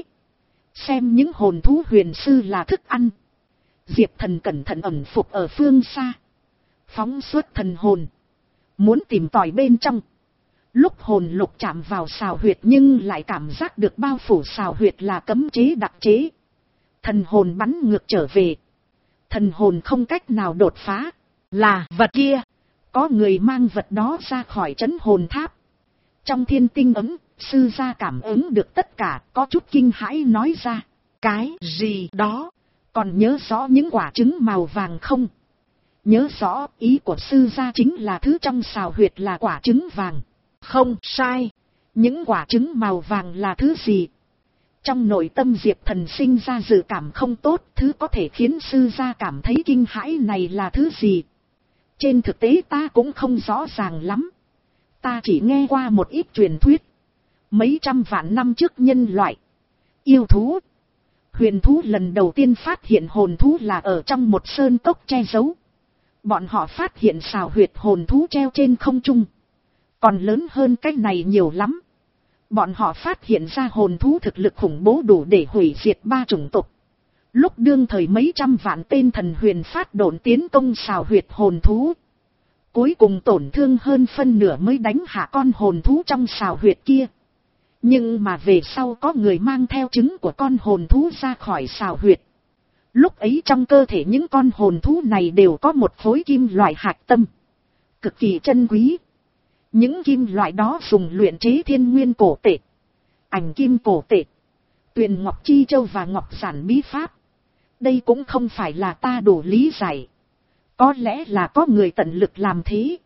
Xem những hồn thú huyền sư là thức ăn. Diệp Thần cẩn thận ẩn phục ở phương xa. Phóng xuất thần hồn. Muốn tìm tòi bên trong. Lúc hồn lục chạm vào sào huyệt nhưng lại cảm giác được bao phủ sào huyệt là cấm chế đặc chế. Thần hồn bắn ngược trở về. Thần hồn không cách nào đột phá. Là vật kia. Có người mang vật đó ra khỏi trấn hồn tháp. Trong thiên tinh ấm, sư gia cảm ứng được tất cả, có chút kinh hãi nói ra. Cái gì đó? Còn nhớ rõ những quả trứng màu vàng không? Nhớ rõ, ý của sư gia chính là thứ trong sào huyệt là quả trứng vàng. Không sai. Những quả trứng màu vàng là thứ gì? Trong nội tâm Diệp Thần sinh ra dự cảm không tốt, thứ có thể khiến sư gia cảm thấy kinh hãi này là thứ gì? Trên thực tế ta cũng không rõ ràng lắm. Ta chỉ nghe qua một ít truyền thuyết. Mấy trăm vạn năm trước nhân loại, yêu thú, huyền thú lần đầu tiên phát hiện hồn thú là ở trong một sơn cốc che giấu. Bọn họ phát hiện sào huyệt hồn thú treo trên không trung. Còn lớn hơn cái này nhiều lắm. Bọn họ phát hiện ra hồn thú thực lực khủng bố đủ để hủy diệt ba chủng tộc. Lúc đương thời mấy trăm vạn tên thần huyền phát độn tiến công sào huyệt hồn thú. Cuối cùng tổn thương hơn phân nửa mới đánh hạ con hồn thú trong sào huyệt kia. Nhưng mà về sau có người mang theo trứng của con hồn thú ra khỏi sào huyệt. Lúc ấy trong cơ thể những con hồn thú này đều có một khối kim loại hạch tâm. Cực kỳ chân quý. Những kim loại đó dùng luyện chế thiên nguyên cổ tệ, ảnh kim cổ tệ, tuyền ngọc chi châu và ngọc giản bí pháp. Đây cũng không phải là ta đủ lý giải. Có lẽ là có người tận lực làm thế.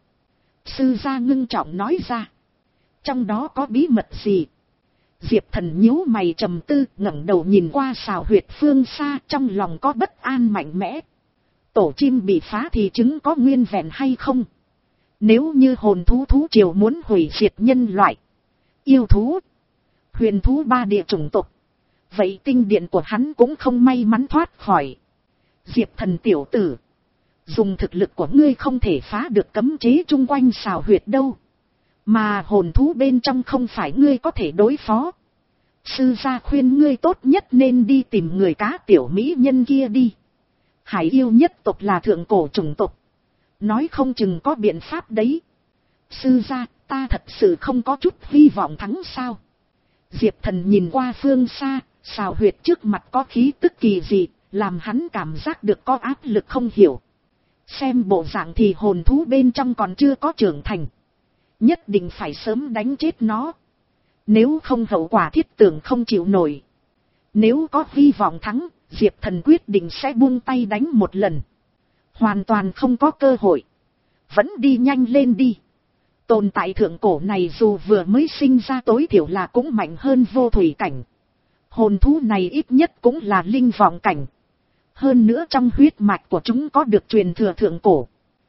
Sư gia ngưng trọng nói ra. Trong đó có bí mật gì? Diệp Thần nhíu mày trầm tư, ngẩng đầu nhìn qua sào huyệt phương xa, trong lòng có bất an mạnh mẽ. Tổ chim bị phá thì trứng có nguyên vẹn hay không? Nếu như hồn thú thú triều muốn hủy diệt nhân loại, yêu thú, huyền thú ba địa chủng tộc, vậy tinh điện của hắn cũng không may mắn thoát khỏi. Diệp Thần tiểu tử, dùng thực lực của ngươi không thể phá được cấm chế chung quanh xào huyệt đâu. Mà hồn thú bên trong không phải ngươi có thể đối phó. Sư gia khuyên ngươi tốt nhất nên đi tìm người cá tiểu mỹ nhân kia đi. Hải yêu nhất tộc là thượng cổ chủng tộc, nói không chừng có biện pháp đấy. Sư gia, ta thật sự không có chút hy vọng thắng sao? Diệp Thần nhìn qua phương xa, xào huyệt trước mặt có khí tức kỳ dị, làm hắn cảm giác được có áp lực không hiểu. Xem bộ dạng thì hồn thú bên trong còn chưa có trưởng thành, nhất định phải sớm đánh chết nó, nếu không hậu quả thiết tưởng không chịu nổi. Nếu có hy vọng thắng, Diệp Thần quyết định sẽ buông tay đánh một lần. Hoàn toàn không có cơ hội, vẫn đi nhanh lên đi. Tồn tại thượng cổ này dù vừa mới sinh ra tối thiểu là cũng mạnh hơn vô thủy cảnh. Hồn thú này ít nhất cũng là linh vọng cảnh. Hơn nữa trong huyết mạch của chúng có được truyền thừa thượng cổ.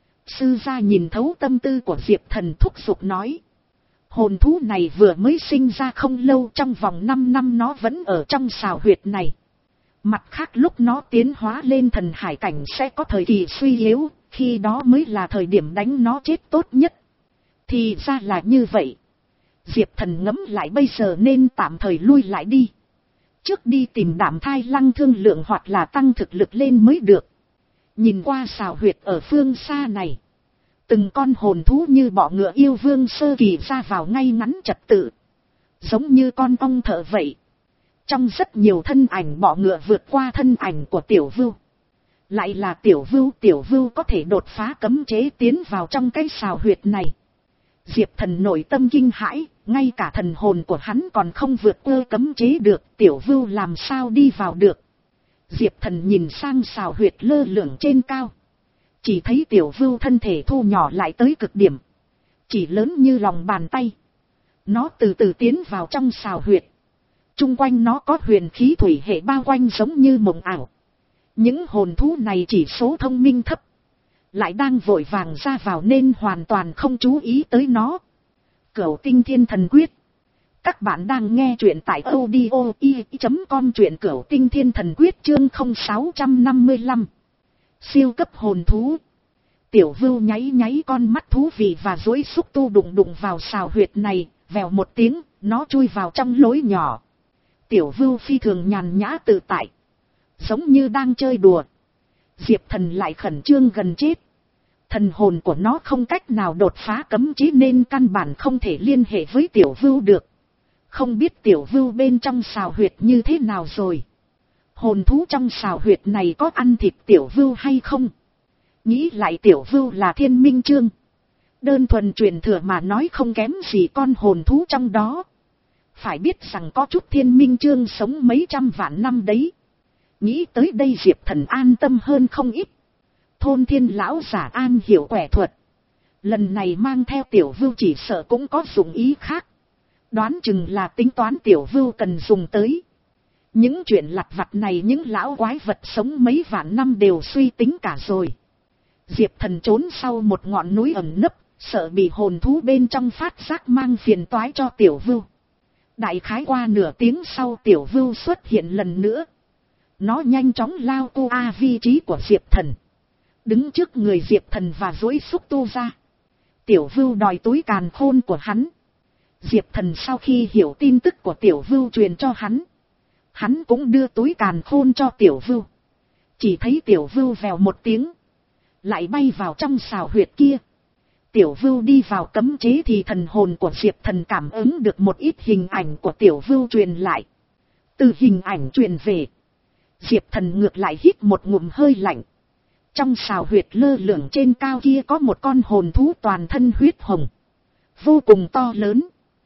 Sư gia nhìn thấu tâm tư của Diệp Thần thúc giục nói. Hồn thú này vừa mới sinh ra không lâu, trong vòng năm năm nó vẫn ở trong xào huyệt này. Mặt khác lúc nó tiến hóa lên thần hải cảnh sẽ có thời kỳ suy yếu, khi đó mới là thời điểm đánh nó chết tốt nhất. Thì ra là như vậy. Diệp Thần ngẫm lại bây giờ nên tạm thời lui lại đi. Trước đi tìm Đạm Thai Lăng thương lượng hoặc là tăng thực lực lên mới được. Nhìn qua xào huyệt ở phương xa này, từng con hồn thú như bọ ngựa yêu vương sơ kỳ ra vào ngay ngắn trật tự, giống như con ong thợ vậy. Trong rất nhiều thân ảnh bọ ngựa vượt qua thân ảnh của Tiểu Vưu. Lại là Tiểu Vưu, Tiểu Vưu có thể đột phá cấm chế tiến vào trong cái xào huyệt này. Diệp Thần nội tâm kinh hãi, ngay cả thần hồn của hắn còn không vượt qua cấm chế được, Tiểu Vưu làm sao đi vào được. Diệp Thần nhìn sang xào huyệt lơ lửng trên cao, chỉ thấy Tiểu Vưu thân thể thu nhỏ lại tới cực điểm, chỉ lớn như lòng bàn tay. Nó từ từ tiến vào trong xào huyệt. Trung quanh nó có huyền khí thủy hệ bao quanh giống như mộng ảo. Những hồn thú này chỉ số thông minh thấp, lại đang vội vàng ra vào nên hoàn toàn không chú ý tới nó. Cửu Tinh Thiên Thần Quyết. Các bạn đang nghe truyện tại audio i chấm com, truyện Cửu Tinh Thiên Thần Quyết chương không sáu năm lăm. Siêu cấp hồn thú. Tiểu Vưu nháy nháy con mắt thú vị và duỗi xúc tu đụng đụng vào xào huyệt này, vèo một tiếng, nó chui vào trong lối nhỏ. Tiểu Vưu phi thường nhàn nhã tự tại, giống như đang chơi đùa. Diệp Thần lại khẩn trương gần chết. Thần hồn của nó không cách nào đột phá cấm chế nên căn bản không thể liên hệ với Tiểu Vưu được. Không biết Tiểu Vưu bên trong xào huyệt như thế nào rồi. Hồn thú trong xào huyệt này có ăn thịt Tiểu Vưu hay không? Nghĩ lại Tiểu Vưu là thiên minh chương. Đơn thuần truyền thừa mà nói không kém gì con hồn thú trong đó. Phải biết rằng có chút thiên minh chương sống mấy trăm vạn năm đấy. Nghĩ tới đây Diệp Thần an tâm hơn không ít. Thôn Thiên lão giả an hiểu quẻ thuật. Lần này mang theo Tiểu Vưu chỉ sợ cũng có dụng ý khác. Đoán chừng là tính toán Tiểu Vưu cần dùng tới. Những chuyện lặt vặt này những lão quái vật sống mấy vạn năm đều suy tính cả rồi. Diệp Thần trốn sau một ngọn núi ẩn nấp, sợ bị hồn thú bên trong phát giác mang phiền toái cho Tiểu Vưu. Đại khái qua nửa tiếng sau Tiểu Vưu xuất hiện lần nữa. Nó nhanh chóng lao qua vị trí của Diệp Thần, đứng trước người Diệp Thần và duỗi xúc tu ra. Tiểu Vưu đòi túi càn khôn của hắn. Diệp Thần sau khi hiểu tin tức của Tiểu Vưu truyền cho hắn, hắn cũng đưa túi càn khôn cho Tiểu Vưu. Chỉ thấy Tiểu Vưu vèo một tiếng, lại bay vào trong xào huyệt kia. Tiểu Vưu đi vào cấm chế thì thần hồn của Diệp Thần cảm ứng được một ít hình ảnh của Tiểu Vưu truyền lại. Từ hình ảnh truyền về, Diệp Thần ngược lại hít một ngụm hơi lạnh. Trong xào huyệt lơ lửng trên cao kia có một con hồn thú toàn thân huyết hồng, vô cùng to lớn.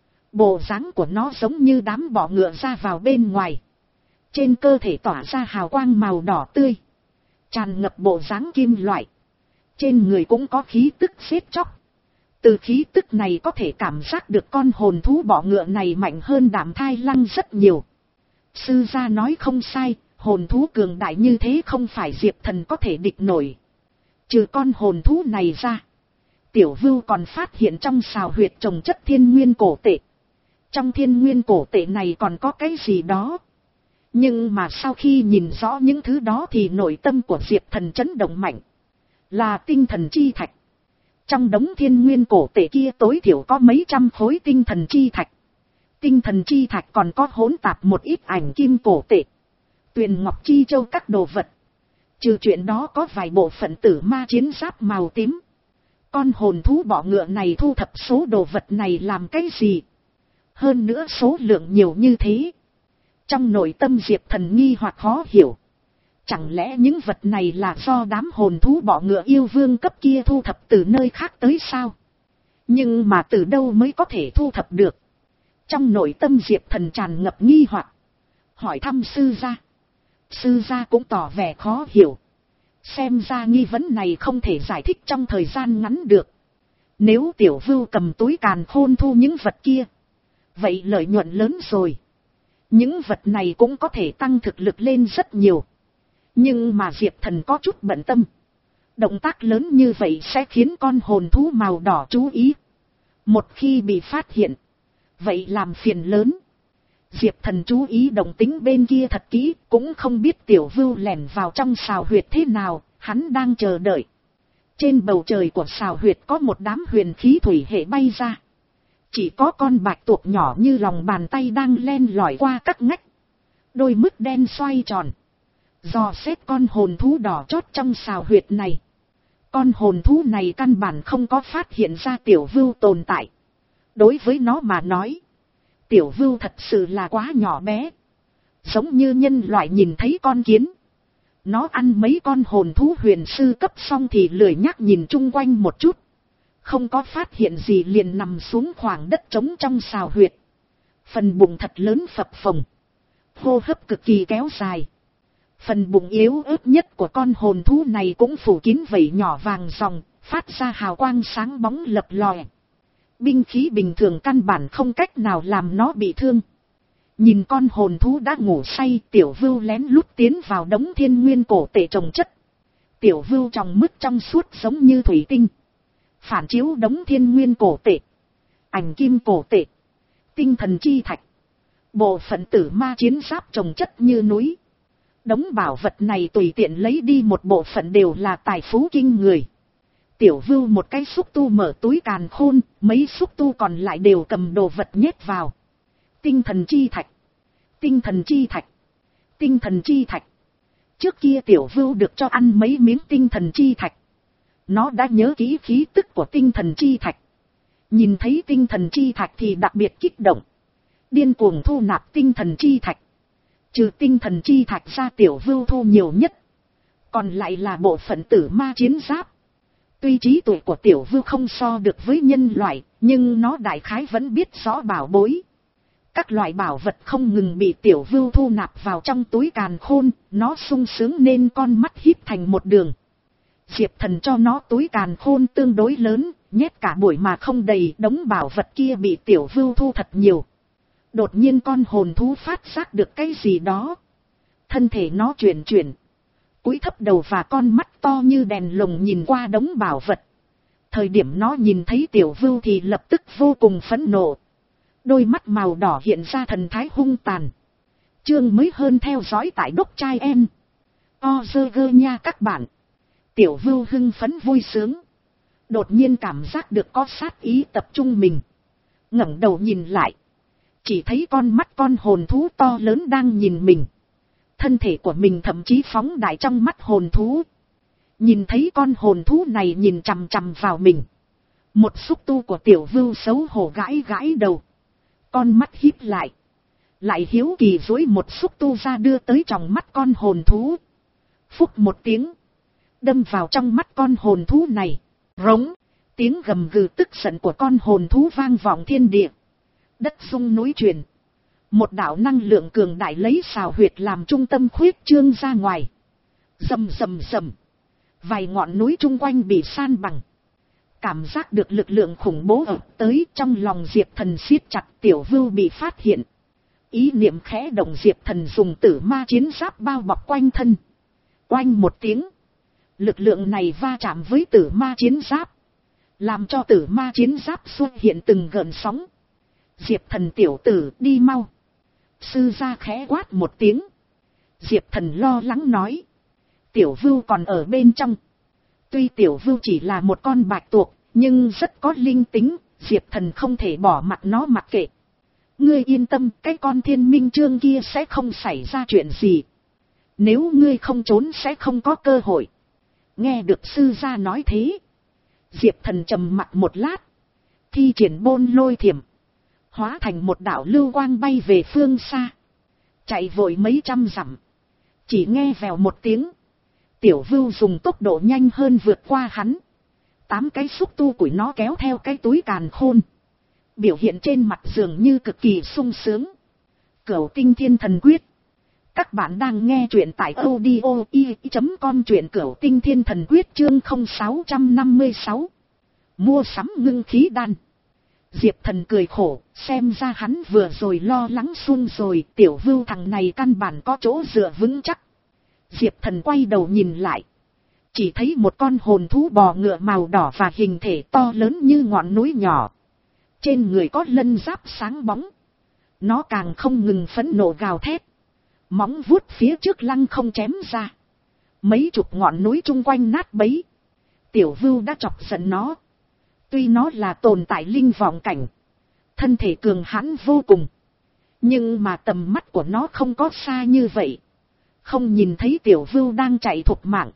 Bộ dáng của nó giống như đám bọ ngựa ra vào bên ngoài. Trên cơ thể tỏa ra hào quang màu đỏ tươi, tràn ngập bộ dáng kim loại. Trên người cũng có khí tức xếp chóc. Từ khí tức này có thể cảm giác được con hồn thú bọ ngựa này mạnh hơn Đạm Thai Lăng rất nhiều. Sư gia nói không sai, hồn thú cường đại như thế không phải Diệp Thần có thể địch nổi. Trừ con hồn thú này ra, Tiểu Vưu còn phát hiện trong sào huyệt trồng chất thiên nguyên cổ tệ. Trong thiên nguyên cổ tệ này còn có cái gì đó. Nhưng mà sau khi nhìn rõ những thứ đó thì nội tâm của Diệp Thần chấn động mạnh. Là tinh thần chi thạch. Trong đống thiên nguyên cổ tệ kia tối thiểu có mấy trăm khối tinh thần chi thạch. Tinh thần chi thạch còn có hỗn tạp một ít ảnh kim cổ tệ, tuyền ngọc chi châu các đồ vật. Trừ chuyện đó có vài bộ phận tử ma chiến giáp màu tím. Con hồn thú bọ ngựa này thu thập số đồ vật này làm cái gì? Hơn nữa số lượng nhiều như thế. Trong nội tâm Diệp Thần nghi hoặc khó hiểu. Chẳng lẽ những vật này là do đám hồn thú bọ ngựa yêu vương cấp kia thu thập từ nơi khác tới sao? Nhưng mà từ đâu mới có thể thu thập được? Trong nội tâm Diệp Thần tràn ngập nghi hoặc. Hỏi thăm sư gia. Sư gia cũng tỏ vẻ khó hiểu. Xem ra nghi vấn này không thể giải thích trong thời gian ngắn được. Nếu Tiểu Vưu cầm túi càn khôn thu những vật kia, vậy lợi nhuận lớn rồi. Những vật này cũng có thể tăng thực lực lên rất nhiều. Nhưng mà Diệp Thần có chút bận tâm. Động tác lớn như vậy sẽ khiến con hồn thú màu đỏ chú ý. Một khi bị phát hiện, vậy làm phiền lớn. Diệp Thần chú ý động tính bên kia thật kỹ, cũng không biết Tiểu Vưu lẻn vào trong sào huyệt thế nào, hắn đang chờ đợi. Trên bầu trời của sào huyệt có một đám huyền khí thủy hệ bay ra. Chỉ có con bạch tuộc nhỏ như lòng bàn tay đang len lỏi qua các ngách. Đôi mức đen xoay tròn. Dò xét con hồn thú đỏ chót trong sào huyệt này. Con hồn thú này căn bản không có phát hiện ra Tiểu Vưu tồn tại. Đối với nó mà nói, Tiểu Vưu thật sự là quá nhỏ bé. Giống như nhân loại nhìn thấy con kiến. Nó ăn mấy con hồn thú huyền sư cấp xong thì lười nhác nhìn chung quanh một chút. Không có phát hiện gì liền nằm xuống khoảng đất trống trong sào huyệt. Phần bụng thật lớn phập phồng. Hô hấp cực kỳ kéo dài. Phần bụng yếu ớt nhất của con hồn thú này cũng phủ kín vảy nhỏ vàng ròng, phát ra hào quang sáng bóng lập lòe. Binh khí bình thường căn bản không cách nào làm nó bị thương. Nhìn con hồn thú đã ngủ say, Tiểu Vưu lén lút tiến vào đống thiên nguyên cổ tệ trồng chất. Tiểu Vưu trong mức trong suốt giống như thủy tinh. Phản chiếu đống thiên nguyên cổ tệ, ảnh kim cổ tệ, tinh thần chi thạch. Bộ phận tử ma chiến giáp trồng chất như núi. Đống bảo vật này tùy tiện lấy đi một bộ phận đều là tài phú kinh người. Tiểu Vưu một cái xúc tu mở túi càn khôn, mấy xúc tu còn lại đều cầm đồ vật nhét vào. Tinh thần chi thạch, tinh thần chi thạch, tinh thần chi thạch. Trước kia Tiểu Vưu được cho ăn mấy miếng tinh thần chi thạch. Nó đã nhớ kỹ khí tức của tinh thần chi thạch. Nhìn thấy tinh thần chi thạch thì đặc biệt kích động. Điên cuồng thu nạp tinh thần chi thạch. Trừ tinh thần chi thạch ra, Tiểu Vưu thu nhiều nhất. Còn lại là bộ phận tử ma chiến giáp. Tuy trí tuệ của Tiểu Vưu không so được với nhân loại, nhưng nó đại khái vẫn biết rõ bảo bối. Các loại bảo vật không ngừng bị Tiểu Vưu thu nạp vào trong túi càn khôn, nó sung sướng nên con mắt híp thành một đường. Diệp Thần cho nó túi càn khôn tương đối lớn, nhét cả buổi mà không đầy, đống bảo vật kia bị Tiểu Vưu thu thật nhiều. Đột nhiên con hồn thú phát giác được cái gì đó. Thân thể nó chuyển chuyển. Cúi thấp đầu và con mắt to như đèn lồng nhìn qua đống bảo vật. Thời điểm nó nhìn thấy Tiểu Vưu thì lập tức vô cùng phẫn nộ. Đôi mắt màu đỏ hiện ra thần thái hung tàn. Chương mới hơn theo dõi tại Đốc Trai Em. O dơ gơ nha các bạn. Tiểu Vưu hưng phấn vui sướng. Đột nhiên cảm giác được có sát ý tập trung mình. Ngẩng đầu nhìn lại. Chỉ thấy con mắt con hồn thú to lớn đang nhìn mình. Thân thể của mình thậm chí phóng đại trong mắt hồn thú. Nhìn thấy con hồn thú này nhìn chằm chằm vào mình. Một xúc tu của Tiểu Vưu xấu hổ gãi gãi đầu. Con mắt híp lại. Lại hiếu kỳ duỗi một xúc tu ra đưa tới trong mắt con hồn thú. Phúc một tiếng. Đâm vào trong mắt con hồn thú này. Rống. Tiếng gầm gừ tức giận của con hồn thú vang vọng thiên địa. Đất rung núi chuyển. Một đạo năng lượng cường đại lấy sào huyệt làm trung tâm khuyết trương ra ngoài. Rầm rầm rầm. Vài ngọn núi chung quanh bị san bằng. Cảm giác được lực lượng khủng bố ập tới, trong lòng Diệp Thần siết chặt. Tiểu Vưu bị phát hiện. Ý niệm khẽ động, Diệp Thần dùng tử ma chiến giáp bao bọc quanh thân. Oanh một tiếng. Lực lượng này va chạm với tử ma chiến giáp, làm cho tử ma chiến giáp xuất hiện từng gợn sóng. Diệp Thần tiểu tử, đi mau. Sư gia khẽ quát một tiếng. Diệp Thần lo lắng nói. Tiểu Vưu còn ở bên trong. Tuy Tiểu Vưu chỉ là một con bạch tuộc, nhưng rất có linh tính, Diệp Thần không thể bỏ mặc nó mặc kệ. Ngươi yên tâm, cái con Thiên Minh Chương kia sẽ không xảy ra chuyện gì. Nếu ngươi không trốn sẽ không có cơ hội. Nghe được sư gia nói thế, Diệp Thần trầm mặc một lát, thi triển Bôn Lôi Thiểm, hóa thành một đạo lưu quang bay về phương xa, chạy vội mấy trăm dặm. Chỉ nghe vèo một tiếng, Tiểu Vưu dùng tốc độ nhanh hơn vượt qua hắn. Tám cái xúc tu của nó kéo theo cái túi càn khôn, biểu hiện trên mặt dường như cực kỳ sung sướng. Cửu Tinh Thiên Thần Quyết. Các bạn đang nghe truyện tại audio i chấm com, truyện Cửu Tinh Thiên Thần Quyết chương không sáu năm sáu. Mua sắm ngưng khí đan. Diệp Thần cười khổ, xem ra hắn vừa rồi lo lắng sung rồi, Tiểu Vưu thằng này căn bản có chỗ dựa vững chắc. Diệp Thần quay đầu nhìn lại, chỉ thấy một con hồn thú bò ngựa màu đỏ và hình thể to lớn như ngọn núi nhỏ. Trên người có lân giáp sáng bóng. Nó càng không ngừng phẫn nộ gào thét. Móng vuốt phía trước lăng không chém ra. Mấy chục ngọn núi chung quanh nát bấy. Tiểu Vưu đã chọc giận nó. Tuy nó là tồn tại linh vọng cảnh, thân thể cường hãn vô cùng, nhưng mà tầm mắt của nó không có xa như vậy, không nhìn thấy Tiểu Vưu đang chạy thục mạng.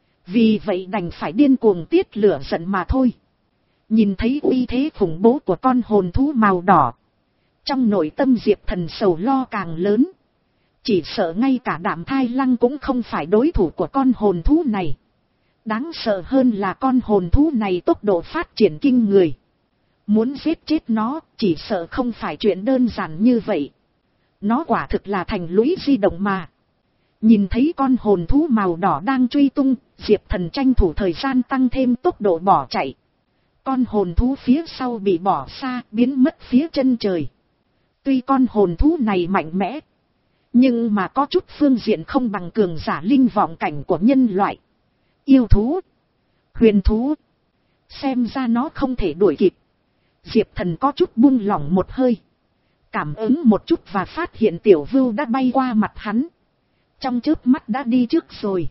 Vì vậy đành phải điên cuồng tiết lửa giận mà thôi. Nhìn thấy uy thế khủng bố của con hồn thú màu đỏ, trong nội tâm Diệp Thần sầu lo càng lớn. Chỉ sợ ngay cả Đạm Thai Lăng cũng không phải đối thủ của con hồn thú này. Đáng sợ hơn là con hồn thú này tốc độ phát triển kinh người. Muốn giết chết nó, chỉ sợ không phải chuyện đơn giản như vậy. Nó quả thực là thành lũy di động mà. Nhìn thấy con hồn thú màu đỏ đang truy tung, Diệp Thần tranh thủ thời gian tăng thêm tốc độ bỏ chạy. Con hồn thú phía sau bị bỏ xa, biến mất phía chân trời. Tuy con hồn thú này mạnh mẽ, nhưng mà có chút phương diện không bằng cường giả linh vọng cảnh của nhân loại. Yêu thú, huyền thú, xem ra nó không thể đuổi kịp. Diệp Thần có chút buông lỏng một hơi, cảm ứng một chút và phát hiện Tiểu Vưu đã bay qua mặt hắn. Trong chớp mắt đã đi trước rồi.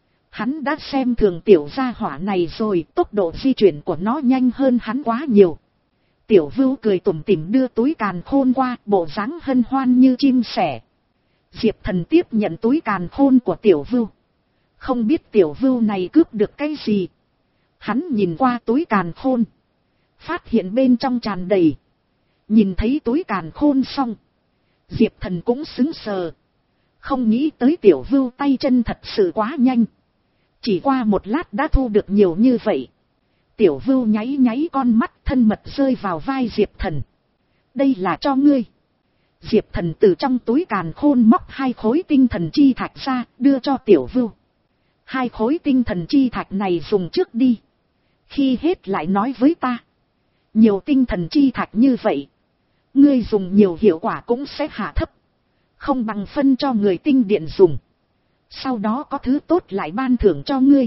Hắn đã xem thường tiểu gia hỏa này rồi, tốc độ di chuyển của nó nhanh hơn hắn quá nhiều. Tiểu Vưu cười tủm tỉm đưa túi càn khôn qua, bộ dáng hân hoan như chim sẻ. Diệp Thần tiếp nhận túi càn khôn của Tiểu Vưu. Không biết Tiểu Vưu này cướp được cái gì. Hắn nhìn qua túi càn khôn, phát hiện bên trong tràn đầy. Nhìn thấy túi càn khôn xong, Diệp Thần cũng sững sờ. Không nghĩ tới Tiểu Vưu tay chân thật sự quá nhanh. Chỉ qua một lát đã thu được nhiều như vậy. Tiểu Vưu nháy nháy con mắt, thân mật rơi vào vai Diệp Thần. Đây là cho ngươi. Diệp Thần từ trong túi càn khôn móc hai khối tinh thần chi thạch ra, đưa cho Tiểu Vưu. Hai khối tinh thần chi thạch này dùng trước đi. Khi hết lại nói với ta. Nhiều tinh thần chi thạch như vậy, ngươi dùng nhiều hiệu quả cũng sẽ hạ thấp. Không bằng phân cho người tinh điện dùng. Sau đó có thứ tốt lại ban thưởng cho ngươi.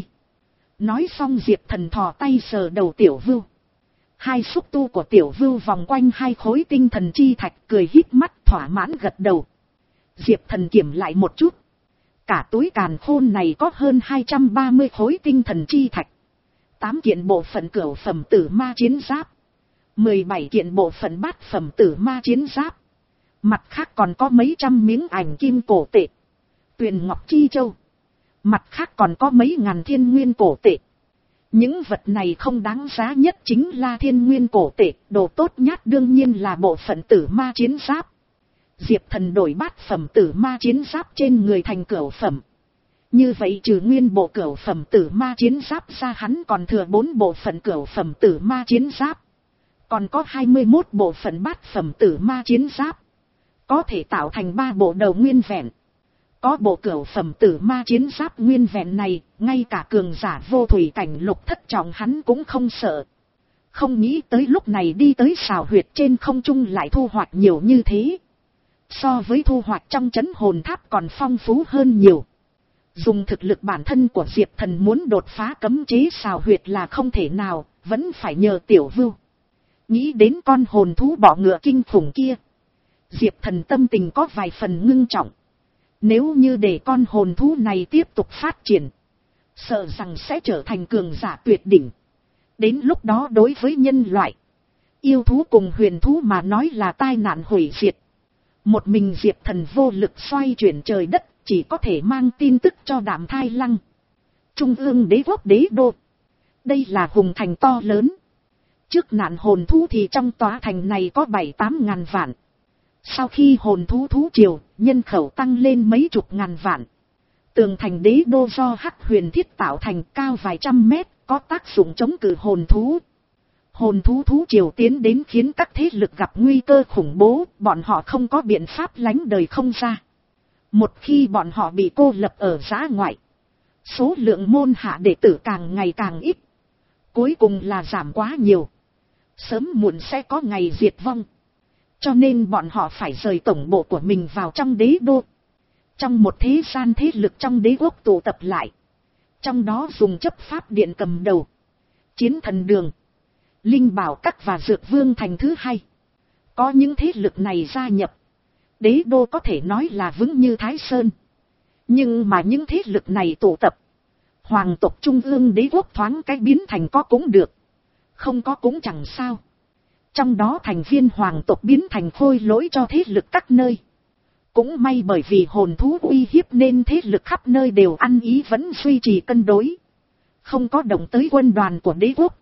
Nói xong Diệp Thần thò tay sờ đầu Tiểu Vưu. Hai xúc tu của Tiểu Vưu vòng quanh hai khối tinh thần chi thạch, cười híp mắt thỏa mãn gật đầu. Diệp Thần kiểm lại một chút. Cả túi càn khôn này có hơn hai trăm ba mươi khối tinh thần chi thạch. tám kiện bộ phận cửu phẩm tử ma chiến giáp. mười bảy kiện bộ phận bát phẩm tử ma chiến giáp. Mặt khác còn có mấy trăm miếng ảnh kim cổ tệ, tuyền ngọc chi châu. Mặt khác còn có mấy ngàn thiên nguyên cổ tệ. Những vật này không đáng giá nhất chính là thiên nguyên cổ tệ, đồ tốt nhất đương nhiên là bộ phận tử ma chiến giáp. Diệp Thần đổi bát phẩm tử ma chiến giáp trên người thành cửu phẩm. Như vậy trừ nguyên bộ cửu phẩm tử ma chiến giáp ra, hắn còn thừa bốn bộ phận cửu phẩm tử ma chiến giáp. Còn có hai mươi mốt bộ phận bát phẩm tử ma chiến giáp. Có thể tạo thành ba bộ đầu nguyên vẹn. Có bộ cửu phẩm tử ma chiến giáp nguyên vẹn này, ngay cả cường giả vô thủy cảnh lục thất trọng hắn cũng không sợ. Không nghĩ tới lúc này đi tới xào huyệt trên không trung lại thu hoạch nhiều như thế. So với thu hoạch trong trấn hồn tháp còn phong phú hơn nhiều. Dùng thực lực bản thân của Diệp Thần muốn đột phá cấm chế xào huyệt là không thể nào, vẫn phải nhờ Tiểu Vưu. Nghĩ đến con hồn thú bọ ngựa kinh khủng kia, Diệp Thần tâm tình có vài phần ngưng trọng. Nếu như để con hồn thú này tiếp tục phát triển, sợ rằng sẽ trở thành cường giả tuyệt đỉnh. Đến lúc đó đối với nhân loại, yêu thú cùng huyền thú mà nói là tai nạn hủy diệt. Một mình Diệp Thần vô lực xoay chuyển trời đất, chỉ có thể mang tin tức cho Đạm Thai Lăng. Trung ương đế quốc đế đô. Đây là hùng thành to lớn. Trước nạn hồn thú thì trong tòa thành này có bảy tám ngàn vạn. Sau khi hồn thú thú triều, nhân khẩu tăng lên mấy chục ngàn vạn. Tường thành đế đô do hắc huyền thiết tạo thành, cao vài trăm mét, có tác dụng chống cự hồn thú. Hồn thú thú triều tiến đến khiến các thế lực gặp nguy cơ khủng bố, bọn họ không có biện pháp lánh đời không ra. Một khi bọn họ bị cô lập ở dã ngoại, số lượng môn hạ đệ tử càng ngày càng ít, cuối cùng là giảm quá nhiều. Sớm muộn sẽ có ngày diệt vong. Cho nên bọn họ phải rời tổng bộ của mình vào trong đế đô. Trong một thế gian thế lực trong đế quốc tụ tập lại. Trong đó dùng chấp pháp điện cầm đầu. Chiến thần đường, Linh Bảo Các và Dược Vương thành thứ hai. Có những thế lực này gia nhập, đế đô có thể nói là vững như Thái Sơn. Nhưng mà những thế lực này tụ tập, hoàng tộc trung ương đế quốc thoáng cái biến thành có cũng được, không có cũng chẳng sao. Trong đó thành viên hoàng tộc biến thành khôi lỗi cho thế lực các nơi. Cũng may bởi vì hồn thú uy hiếp nên thế lực khắp nơi đều ăn ý vẫn duy trì cân đối. Không có động tới quân đoàn của đế quốc.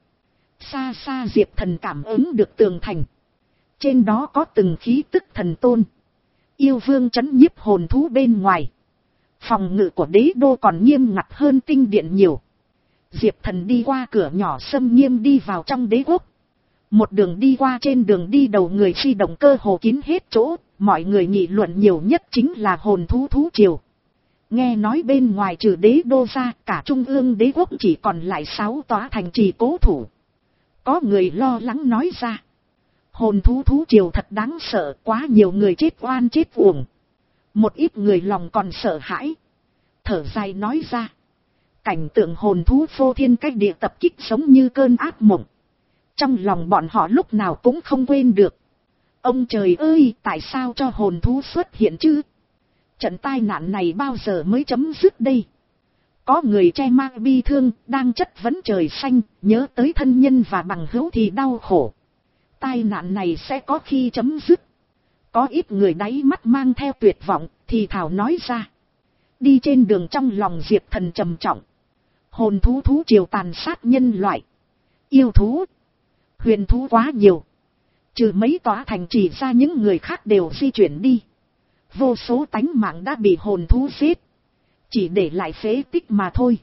Xa xa Diệp Thần cảm ứng được tường thành. Trên đó có từng khí tức thần tôn. Yêu vương trấn nhiếp hồn thú bên ngoài. Phòng ngự của đế đô còn nghiêm ngặt hơn tinh điện nhiều. Diệp Thần đi qua cửa nhỏ xâm nghiêm đi vào trong đế quốc. Một đường đi qua, trên đường đi đầu người phi động cơ hồ kín hết chỗ, mọi người nghị luận nhiều nhất chính là hồn thú thú triều. Nghe nói bên ngoài trừ đế đô ra, cả trung ương đế quốc chỉ còn lại sáu tòa thành trì cố thủ. Có người lo lắng nói ra, hồn thú thú triều thật đáng sợ, quá nhiều người chết oan chết uổng. Một ít người lòng còn sợ hãi, thở dài nói ra, cảnh tượng hồn thú phô thiên cách địa tập kích giống như cơn ác mộng. Trong lòng bọn họ lúc nào cũng không quên được. Ông trời ơi, tại sao cho hồn thú xuất hiện chứ? Trận tai nạn này bao giờ mới chấm dứt đây? Có người che mang bi thương, đang chất vấn trời xanh, nhớ tới thân nhân và bằng hữu thì đau khổ. Tai nạn này sẽ có khi chấm dứt. Có ít người đáy mắt mang theo tuyệt vọng, thì thảo nói ra. Đi trên đường trong lòng Diệp Thần trầm trọng. Hồn thú thú triều tàn sát nhân loại, yêu thú, huyền thú quá nhiều. Trừ mấy tòa thành trì ra, những người khác đều di chuyển đi. Vô số tánh mạng đã bị hồn thú giết, chỉ để lại phế tích mà thôi.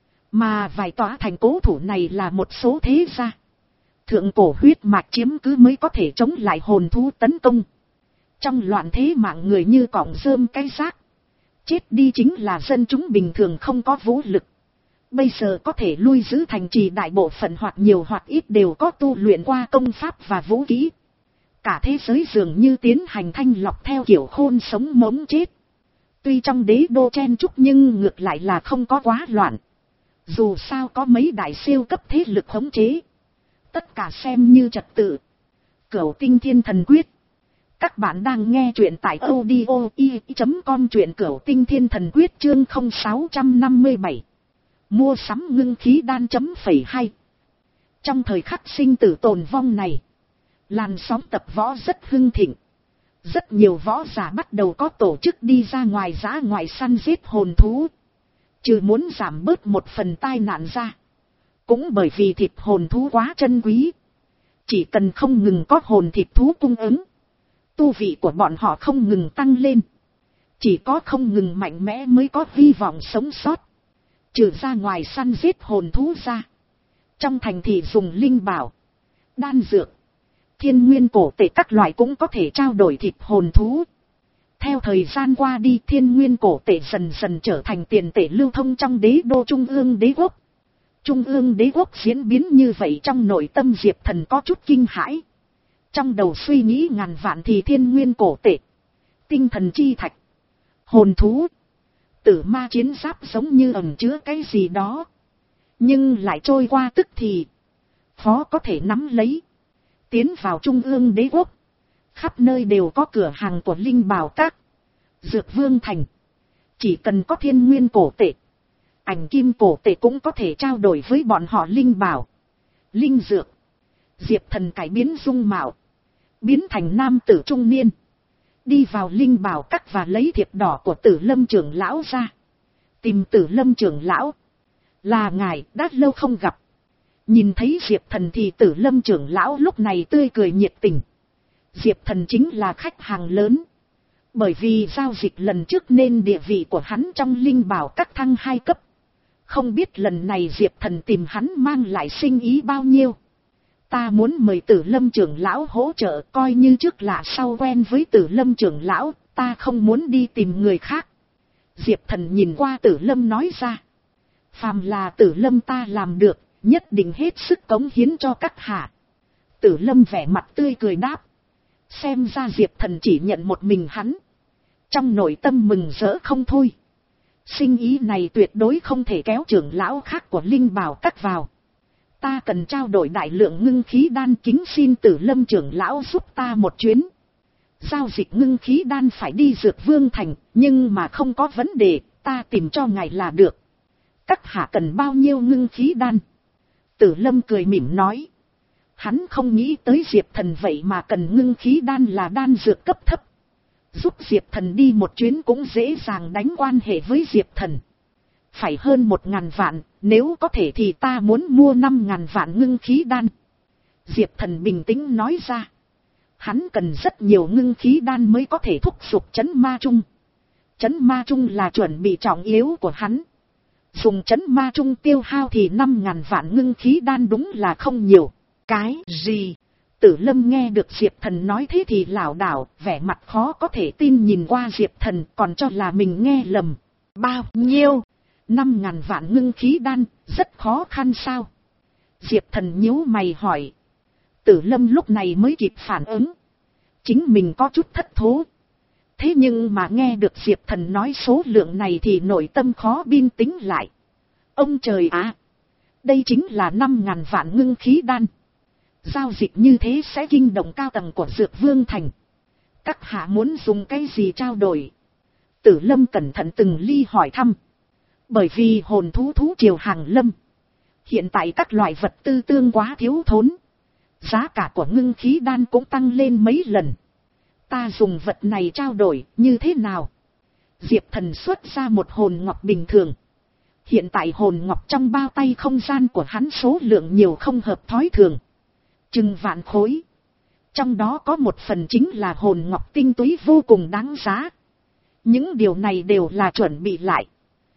Mà vài tòa thành cố thủ này là một số thế gia. Thượng cổ huyết mạch chiếm cứ mới có thể chống lại hồn thú tấn công. Trong loạn thế mạng người như cọng rơm cái rác. Chết đi chính là dân chúng bình thường không có vũ lực. Bây giờ có thể lui giữ thành trì đại bộ phận hoặc nhiều hoặc ít đều có tu luyện qua công pháp và vũ khí. Cả thế giới dường như tiến hành thanh lọc theo kiểu khôn sống mống chết. Tuy trong đế đô chen chúc nhưng ngược lại là không có quá loạn. Dù sao có mấy đại siêu cấp thế lực khống chế. Tất cả xem như trật tự. Cửu Tinh Thiên Thần Quyết. Các bạn đang nghe truyện tại audio i chấm com, truyện Cửu Tinh Thiên Thần Quyết chương không sáu năm bảy. Mua sắm ngưng khí đan chấm phẩy hai. Trong thời khắc sinh tử tồn vong này, làn sóng tập võ rất hưng thịnh. Rất nhiều võ giả bắt đầu có tổ chức đi ra ngoài dã ngoại săn giết hồn thú. Trừ muốn giảm bớt một phần tai nạn ra, cũng bởi vì thịt hồn thú quá trân quý. Chỉ cần không ngừng có hồn thịt thú cung ứng, tu vị của bọn họ không ngừng tăng lên. Chỉ có không ngừng mạnh mẽ mới có hy vọng sống sót. Trừ ra ngoài săn giết hồn thú ra, trong thành thị dùng linh bảo, đan dược, thiên nguyên cổ tệ các loại cũng có thể trao đổi thịt hồn thú. Theo thời gian qua đi, thiên nguyên cổ tệ dần dần trở thành tiền tệ lưu thông trong đế đô trung ương đế quốc. Trung ương đế quốc diễn biến như vậy, trong nội tâm Diệp Thần có chút kinh hãi. Trong đầu suy nghĩ ngàn vạn thì thiên nguyên cổ tệ, tinh thần chi thạch, hồn thú, Tử ma chiến giáp giống như ẩn chứa cái gì đó. Nhưng lại trôi qua tức thì. Khó có thể nắm lấy. Tiến vào trung ương đế quốc. Khắp nơi đều có cửa hàng của linh bảo các. Dược vương thành. Chỉ cần có thiên nguyên cổ tệ. Ảnh kim cổ tệ cũng có thể trao đổi với bọn họ linh bảo. Linh dược. Diệp Thần cải biến dung mạo. Biến thành nam tử trung niên. Đi vào linh bảo các và lấy thiệp đỏ của Tử Lâm trưởng lão ra. Tìm Tử Lâm trưởng lão. Là ngài, đã lâu không gặp. Nhìn thấy Diệp Thần thì Tử Lâm trưởng lão lúc này tươi cười nhiệt tình. Diệp Thần chính là khách hàng lớn. Bởi vì giao dịch lần trước nên địa vị của hắn trong linh bảo các thăng hai cấp. Không biết lần này Diệp Thần tìm hắn mang lại sinh ý bao nhiêu. Ta muốn mời Tử Lâm trưởng lão hỗ trợ, coi như trước lạ sau quen với Tử Lâm trưởng lão, ta không muốn đi tìm người khác. Diệp Thần nhìn qua Tử Lâm nói ra. Phàm là Tử Lâm ta làm được, nhất định hết sức cống hiến cho các hạ. Tử Lâm vẻ mặt tươi cười đáp. Xem ra Diệp Thần chỉ nhận một mình hắn. Trong nội tâm mừng rỡ không thôi. Sinh ý này tuyệt đối không thể kéo trưởng lão khác của linh bảo các vào. Ta cần trao đổi đại lượng ngưng khí đan, kính xin Tử Lâm trưởng lão giúp ta một chuyến. Giao dịch ngưng khí đan phải đi Dược Vương thành, nhưng mà không có vấn đề, ta tìm cho ngài là được. Các hạ cần bao nhiêu ngưng khí đan? Tử Lâm cười mỉm nói. Hắn không nghĩ tới Diệp Thần vậy mà cần ngưng khí đan là đan dược cấp thấp. Giúp Diệp Thần đi một chuyến cũng dễ dàng đánh quan hệ với Diệp Thần. Phải hơn một ngàn vạn, nếu có thể thì ta muốn mua năm ngàn vạn ngưng khí đan. Diệp Thần bình tĩnh nói ra. Hắn cần rất nhiều ngưng khí đan mới có thể thúc giục chấn ma trung. Chấn ma trung là chuẩn bị trọng yếu của hắn. Dùng chấn ma trung tiêu hao thì năm ngàn vạn ngưng khí đan đúng là không nhiều. Cái gì? Tử Lâm nghe được Diệp Thần nói thế thì lảo đảo, vẻ mặt khó có thể tin nhìn qua Diệp Thần, còn cho là mình nghe lầm. Bao nhiêu? Năm ngàn vạn ngưng khí đan, rất khó khăn sao? Diệp Thần nhíu mày hỏi. Tử Lâm lúc này mới kịp phản ứng. Chính mình có chút thất thố. Thế nhưng mà nghe được Diệp Thần nói số lượng này thì nội tâm khó bình tĩnh lại. Ông trời ạ! Đây chính là năm ngàn vạn ngưng khí đan. Giao dịch như thế sẽ kinh động cao tầng của Dược Vương thành. Các hạ muốn dùng cái gì trao đổi? Tử Lâm cẩn thận từng ly hỏi thăm. Bởi vì hồn thú thú triều hàng lâm. Hiện tại các loại vật tư tương quá thiếu thốn. Giá cả của ngưng khí đan cũng tăng lên mấy lần. Ta dùng vật này trao đổi như thế nào? Diệp Thần xuất ra một hồn ngọc bình thường. Hiện tại hồn ngọc trong bao tay không gian của hắn số lượng nhiều không hợp thói thường. Chừng vạn khối. Trong đó có một phần chính là hồn ngọc tinh túy vô cùng đáng giá. Những điều này đều là chuẩn bị lại.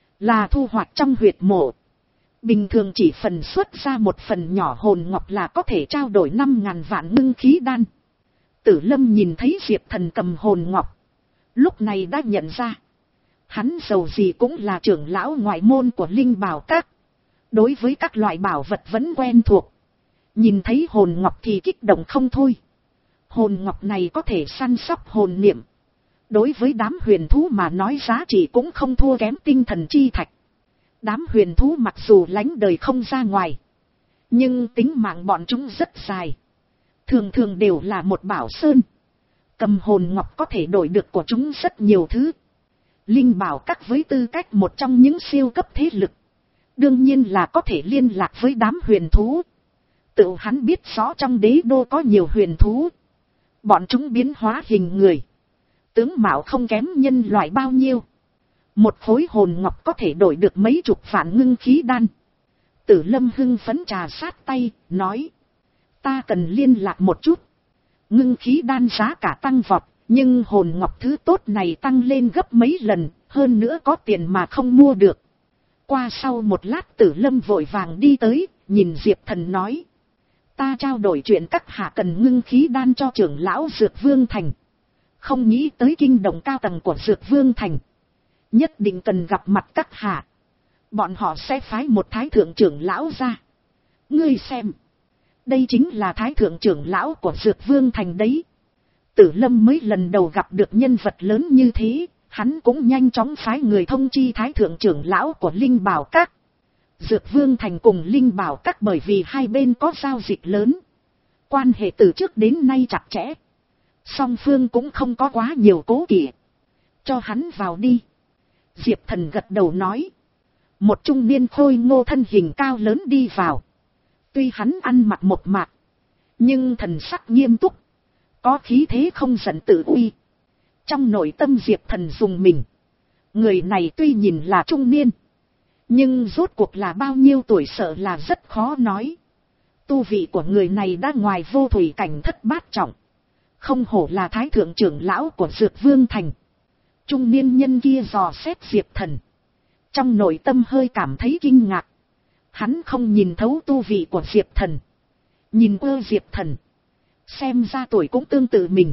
Là thu hoạch trong huyệt mộ. Bình thường chỉ phần xuất ra một phần nhỏ hồn ngọc là có thể trao đổi năm ngàn vạn ngưng khí đan. Tử Lâm nhìn thấy Diệp Thần cầm hồn ngọc. Lúc này đã nhận ra. Hắn dầu gì cũng là trưởng lão ngoại môn của linh bảo các. Đối với các loại bảo vật vẫn quen thuộc. Nhìn thấy hồn ngọc thì kích động không thôi. Hồn ngọc này có thể săn sóc hồn niệm. Đối với đám huyền thú mà nói giá trị cũng không thua kém tinh thần chi thạch. Đám huyền thú mặc dù lánh đời không ra ngoài. Nhưng tính mạng bọn chúng rất dài. Thường thường đều là một bảo sơn. Cầm hồn ngọc có thể đổi được của chúng rất nhiều thứ. Linh bảo các với tư cách một trong những siêu cấp thế lực. Đương nhiên là có thể liên lạc với đám huyền thú. Tự hắn biết rõ trong đế đô có nhiều huyền thú. Bọn chúng biến hóa hình người. Tướng mạo không kém nhân loại bao nhiêu. Một khối hồn ngọc có thể đổi được mấy chục vạn ngưng khí đan. Tử Lâm hưng phấn trà sát tay, nói. Ta cần liên lạc một chút. Ngưng khí đan giá cả tăng vọt, nhưng hồn ngọc thứ tốt này tăng lên gấp mấy lần, hơn nữa có tiền mà không mua được. Qua sau một lát Tử Lâm vội vàng đi tới, nhìn Diệp Thần nói. Ta trao đổi chuyện các hạ cần ngưng khí đan cho trưởng lão Dược Vương thành. Không nghĩ tới kinh động cao tầng của Dược Vương thành. Nhất định cần gặp mặt các hạ. Bọn họ sẽ phái một thái thượng trưởng lão ra. Ngươi xem. Đây chính là thái thượng trưởng lão của Dược Vương thành đấy. Tử Lâm mới lần đầu gặp được nhân vật lớn như thế. Hắn cũng nhanh chóng phái người thông chi thái thượng trưởng lão của Linh Bảo Các. Dược Vương Thành cùng Linh Bảo Các bởi vì hai bên có giao dịch lớn, quan hệ từ trước đến nay chặt chẽ, song phương cũng không có quá nhiều cố kỵ. Cho hắn vào đi. Diệp Thần gật đầu nói. Một trung niên khôi ngô thân hình cao lớn đi vào. Tuy hắn ăn mặc một mạc, nhưng thần sắc nghiêm túc, có khí thế không giận tự uy. Trong nội tâm Diệp Thần dùng mình. Người này tuy nhìn là trung niên, nhưng rốt cuộc là bao nhiêu tuổi sợ là rất khó nói. Tu vị của người này đã ngoài vô thủy cảnh thất bát trọng. Không hổ là thái thượng trưởng lão của Dược Vương Thành. Trung niên nhân kia dò xét Diệp Thần. Trong nội tâm hơi cảm thấy kinh ngạc. Hắn không nhìn thấu tu vị của Diệp Thần. Nhìn qua Diệp Thần, xem ra tuổi cũng tương tự mình.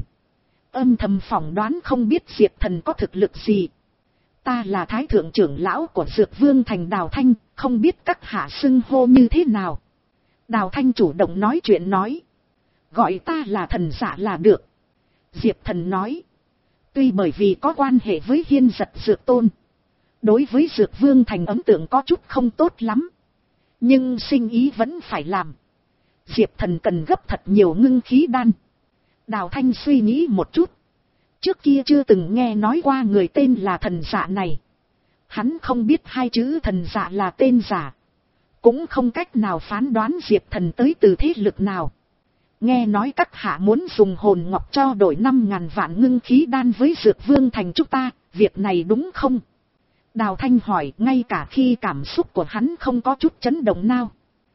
Âm thầm phỏng đoán không biết Diệp Thần có thực lực gì. Ta là thái thượng trưởng lão của Dược Vương Thành Đào Thanh, không biết các hạ xưng hô như thế nào. Đào Thanh chủ động nói chuyện nói. Gọi ta là thần dạ là được. Diệp Thần nói. Tuy bởi vì có quan hệ với Hiên Giật Dược Tôn, đối với Dược Vương Thành ấn tượng có chút không tốt lắm, nhưng sinh ý vẫn phải làm. Diệp Thần cần gấp thật nhiều ngưng khí đan. Đào Thanh suy nghĩ một chút. Trước kia chưa từng nghe nói qua người tên là thần dạ này. Hắn không biết hai chữ thần dạ là tên giả, cũng không cách nào phán đoán Diệp Thần tới từ thế lực nào. Nghe nói các hạ muốn dùng hồn ngọc cho đổi năm ngàn vạn ngưng khí đan với Dược Vương Thành chúng ta, việc này đúng không? Đào Thanh hỏi, ngay cả khi cảm xúc của hắn không có chút chấn động nào.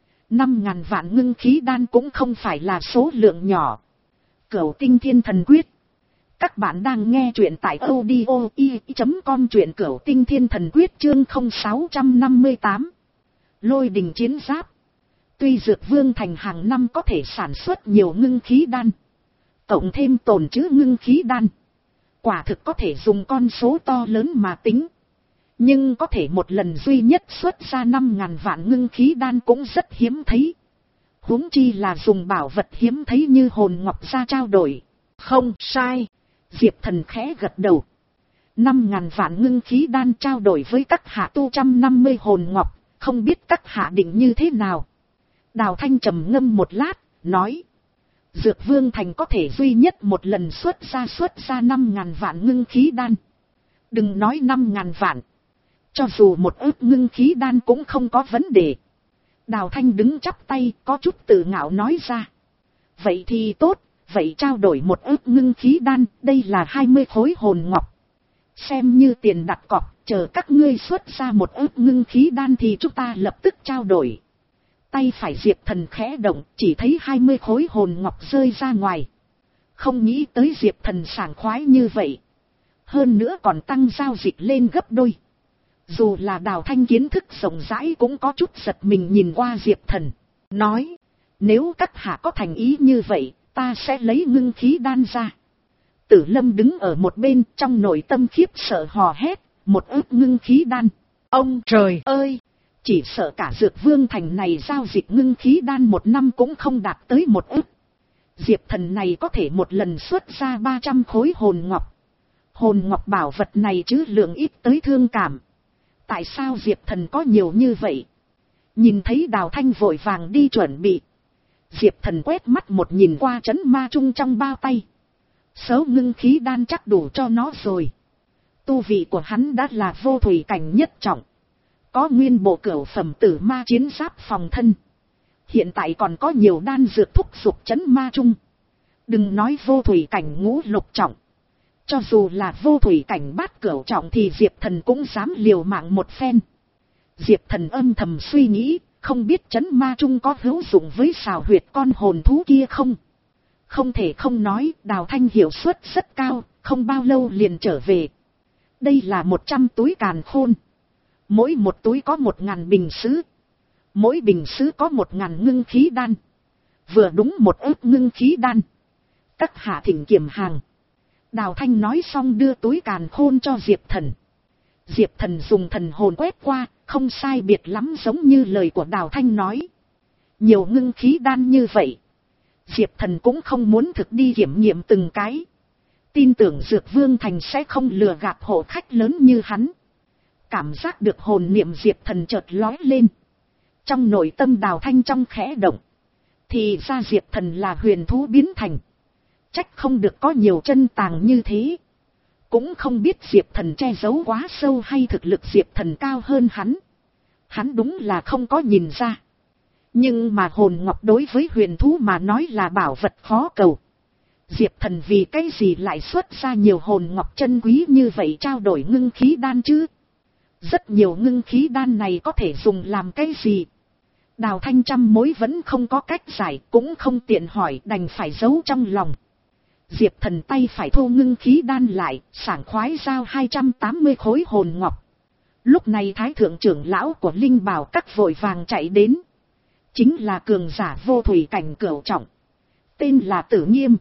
Năm ngàn vạn ngưng khí đan cũng không phải là số lượng nhỏ. Cửu Tinh Thiên Thần Quyết. Các bạn đang nghe truyện tại audio i chấm com, truyện Cửu Tinh Thiên Thần Quyết chương không sáu năm tám. Lôi đình chiến giáp. Tuy Dược Vương Thành hàng năm có thể sản xuất nhiều ngưng khí đan, cộng thêm tồn trữ ngưng khí đan, quả thực có thể dùng con số to lớn mà tính. Nhưng có thể một lần duy nhất xuất ra năm ngàn vạn ngưng khí đan cũng rất hiếm thấy. Huống chi là dùng bảo vật hiếm thấy như hồn ngọc ra trao đổi. Không sai. Diệp Thần khẽ gật đầu. Năm ngàn vạn ngưng khí đan trao đổi với các hạ tu trăm năm mươi hồn ngọc, không biết các hạ định như thế nào. Đào Thanh trầm ngâm một lát, nói. Dược Vương Thành có thể duy nhất một lần xuất ra xuất ra năm ngàn vạn ngưng khí đan. Đừng nói năm ngàn vạn. Cho dù một ức ngưng khí đan cũng không có vấn đề. Đào Thanh đứng chắp tay, có chút tự ngạo nói ra. Vậy thì tốt, vậy trao đổi một ức ngưng khí đan, đây là hai mươi khối hồn ngọc. Xem như tiền đặt cọc, chờ các ngươi xuất ra một ức ngưng khí đan thì chúng ta lập tức trao đổi. Tay phải Diệp Thần khẽ động, chỉ thấy hai mươi khối hồn ngọc rơi ra ngoài. Không nghĩ tới Diệp Thần sảng khoái như vậy. Hơn nữa còn tăng giao dịch lên gấp đôi. Dù là Đào Thanh kiến thức rộng rãi cũng có chút giật mình nhìn qua Diệp Thần. Nói, nếu các hạ có thành ý như vậy, ta sẽ lấy ngưng khí đan ra. Tử Lâm đứng ở một bên, trong nội tâm khiếp sợ hò hét, một ức ngưng khí đan. Ông trời ơi! Chỉ sợ cả Dược Vương Thành này giao dịch ngưng khí đan một năm cũng không đạt tới một ức. Diệp Thần này có thể một lần xuất ra ba trăm khối hồn ngọc. Hồn ngọc bảo vật này chứ lượng ít tới thương cảm. Tại sao Diệp Thần có nhiều như vậy? Nhìn thấy Đào Thanh vội vàng đi chuẩn bị. Diệp Thần quét mắt một nhìn qua trấn ma trung trong bao tay. Số ngưng khí đan chắc đủ cho nó rồi. Tu vị của hắn đã là vô thủy cảnh nhất trọng. Có nguyên bộ cửu phẩm tử ma chiến giáp phòng thân. Hiện tại còn có nhiều đan dược thúc giục trấn ma trung. Đừng nói vô thủy cảnh ngũ lục trọng. Cho dù là vô thủy cảnh bát cửu trọng thì Diệp Thần cũng dám liều mạng một phen. Diệp Thần âm thầm suy nghĩ, không biết trấn ma trung có hữu dụng với xào huyệt con hồn thú kia không? Không thể không nói, Đào Thanh hiệu suất rất cao, không bao lâu liền trở về. Đây là một trăm túi càn khôn. Mỗi một túi có một ngàn bình sứ. Mỗi bình sứ có một ngàn ngưng khí đan. Vừa đúng một ức ngưng khí đan. Các hạ thỉnh kiểm hàng. Đào Thanh nói xong đưa túi càn khôn cho Diệp Thần. Diệp Thần dùng thần hồn quét qua, không sai biệt lắm giống như lời của Đào Thanh nói. Nhiều ngưng khí đan như vậy. Diệp Thần cũng không muốn thực đi kiểm nghiệm từng cái. tin tưởng Dược Vương Thành sẽ không lừa gạt hộ khách lớn như hắn. Cảm giác được hồn niệm Diệp Thần chợt lói lên. Trong nội tâm Đào Thanh trong khẽ động. Thì ra Diệp Thần là huyền thú biến thành. Trách không được có nhiều chân tàng như thế. Cũng không biết Diệp Thần che giấu quá sâu hay thực lực Diệp Thần cao hơn hắn. Hắn đúng là không có nhìn ra. Nhưng mà hồn ngọc đối với huyền thú mà nói là bảo vật khó cầu. Diệp Thần vì cái gì lại xuất ra nhiều hồn ngọc chân quý như vậy trao đổi ngưng khí đan chứ? Rất nhiều ngưng khí đan này có thể dùng làm cái gì? Đào Thanh trăm mối vẫn không có cách giải, cũng không tiện hỏi, đành phải giấu trong lòng. Diệp Thần tay phải thu ngưng khí đan lại, sảng khoái giao hai trăm tám mươi khối hồn ngọc. Lúc này Thái Thượng trưởng lão của Linh Bảo Các vội vàng chạy đến. Chính là cường giả vô thủy cảnh cửu trọng. Tên là Tử Nghiêm.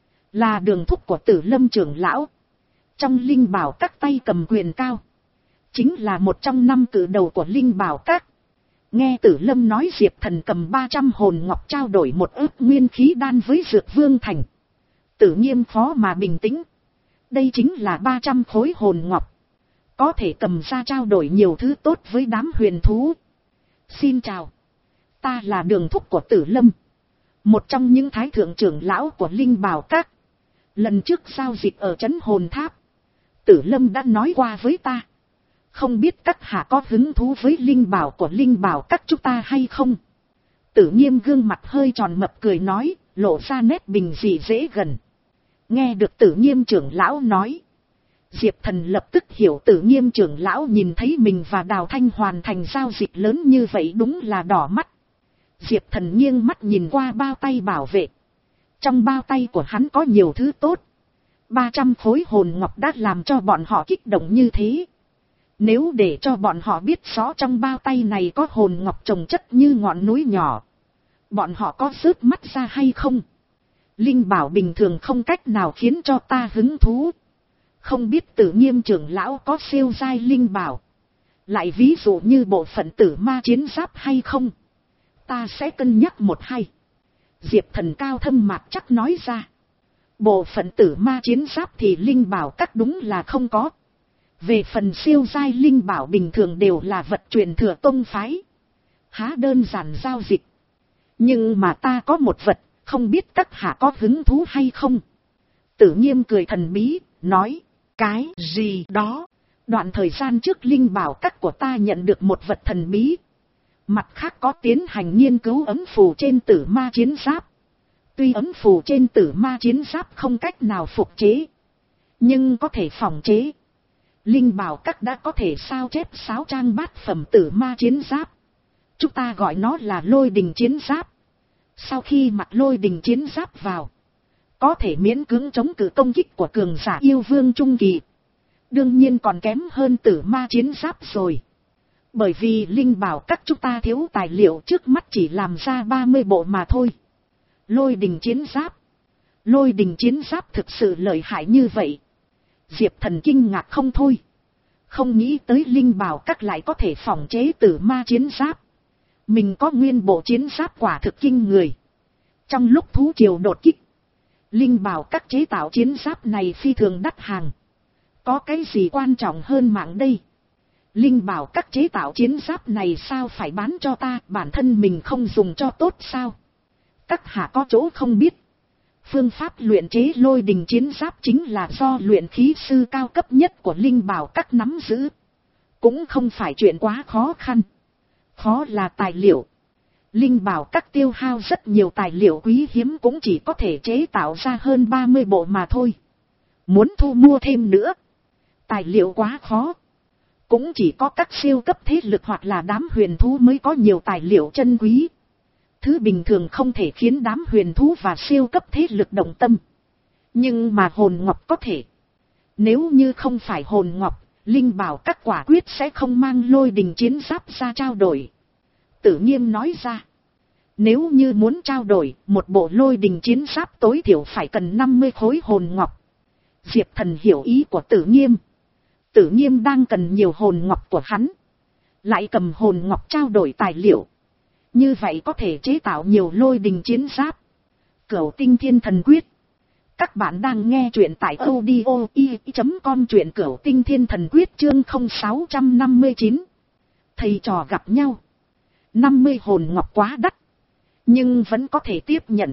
Là đường thúc của Tử Lâm trưởng lão. Trong Linh Bảo Các tay cầm quyền cao. Chính là một trong năm cử đầu của Linh Bảo Các. Nghe Tử Lâm nói Diệp Thần cầm ba trăm hồn ngọc trao đổi một ức nguyên khí đan với Dược Vương Thành. Tử Nghiêm khó mà bình tĩnh. Đây chính là ba trăm khối hồn ngọc. Có thể cầm ra trao đổi nhiều thứ tốt với đám huyền thú. Xin chào. Ta là đường thúc của Tử Lâm. Một trong những thái thượng trưởng lão của Linh Bảo Các. Lần trước giao dịch ở trấn Hồn Tháp. Tử Lâm đã nói qua với ta. Không biết các hạ có hứng thú với Linh Bảo của Linh Bảo Các chúng ta hay không? Tử Nghiêm gương mặt hơi tròn mập cười nói, lộ ra nét bình dị dễ gần. Nghe được Tử Nghiêm trưởng lão nói. Diệp Thần lập tức hiểu Tử Nghiêm trưởng lão nhìn thấy mình và Đào Thanh hoàn thành giao dịch lớn như vậy đúng là đỏ mắt. Diệp Thần nghiêng mắt nhìn qua bao tay bảo vệ. Trong bao tay của hắn có nhiều thứ tốt. ba trăm khối hồn ngọc đã làm cho bọn họ kích động như thế. Nếu để cho bọn họ biết rõ trong bao tay này có hồn ngọc chồng chất như ngọn núi nhỏ. Bọn họ có rớt mắt ra hay không? Linh bảo bình thường không cách nào khiến cho ta hứng thú. Không biết Tử Nghiêm trưởng lão có siêu giai linh bảo. Lại ví dụ như bộ phận tử ma chiến giáp hay không? Ta sẽ cân nhắc một hay. Diệp Thần cao thâm mạc chắc nói ra. Bộ phận tử ma chiến giáp thì linh bảo các đúng là không có. Về phần siêu giai linh bảo bình thường đều là vật truyền thừa tông phái. Há đơn giản giao dịch. Nhưng mà ta có một vật, không biết các hạ có hứng thú hay không? Tử Nghiêm cười thần bí, nói. Cái gì đó? Đoạn thời gian trước Linh Bảo Các của ta nhận được một vật thần bí. Mặt khác có tiến hành nghiên cứu ấm phù trên tử ma chiến giáp. Tuy ấm phù trên tử ma chiến giáp không cách nào phục chế. Nhưng có thể phòng chế. Linh Bảo Các đã có thể sao chép sáu trang bát phẩm tử ma chiến giáp. Chúng ta gọi nó là lôi đình chiến giáp. Sau khi mặc lôi đình chiến giáp vào. Có thể miễn cưỡng chống cự công kích của cường giả yêu vương trung kỳ. Đương nhiên còn kém hơn tử ma chiến giáp rồi. Bởi vì Linh Bảo Các chúng ta thiếu tài liệu trước mắt chỉ làm ra ba mươi bộ mà thôi. Lôi đình chiến giáp. Lôi đình chiến giáp thực sự lợi hại như vậy. Diệp Thần kinh ngạc không thôi. Không nghĩ tới Linh Bảo Các lại có thể phòng chế tử ma chiến giáp. Mình có nguyên bộ chiến giáp quả thực kinh người. Trong lúc thú triều đột kích. Linh Bảo Các chế tạo chiến giáp này phi thường đắt hàng. Có cái gì quan trọng hơn mạng đây? Linh Bảo Các chế tạo chiến giáp này sao phải bán cho ta, bản thân mình không dùng cho tốt sao? Các hạ có chỗ không biết. Phương pháp luyện chế lôi đình chiến giáp chính là do luyện khí sư cao cấp nhất của Linh Bảo Các nắm giữ. Cũng không phải chuyện quá khó khăn. Khó là tài liệu. Linh Bảo Các tiêu hao rất nhiều tài liệu quý hiếm cũng chỉ có thể chế tạo ra hơn ba mươi bộ mà thôi. Muốn thu mua thêm nữa. Tài liệu quá khó. Cũng chỉ có các siêu cấp thế lực hoặc là đám huyền thú mới có nhiều tài liệu chân quý. Thứ bình thường không thể khiến đám huyền thú và siêu cấp thế lực động tâm. Nhưng mà hồn ngọc có thể. Nếu như không phải hồn ngọc, Linh Bảo Các quả quyết sẽ không mang lôi đình chiến giáp ra trao đổi. Tử Nghiêm nói ra. Nếu như muốn trao đổi, một bộ lôi đình chiến giáp tối thiểu phải cần năm mươi khối hồn ngọc. Diệp Thần hiểu ý của Tử Nghiêm. Tử Nghiêm đang cần nhiều hồn ngọc của hắn. Lại cầm hồn ngọc trao đổi tài liệu. Như vậy có thể chế tạo nhiều lôi đình chiến giáp. Cửu tinh thiên thần quyết. Các bạn đang nghe truyện tại audio i chấm com, truyện cửu tinh thiên thần quyết chương không sáu năm chín. Thầy trò gặp nhau. năm mươi hồn ngọc quá đắt, nhưng vẫn có thể tiếp nhận.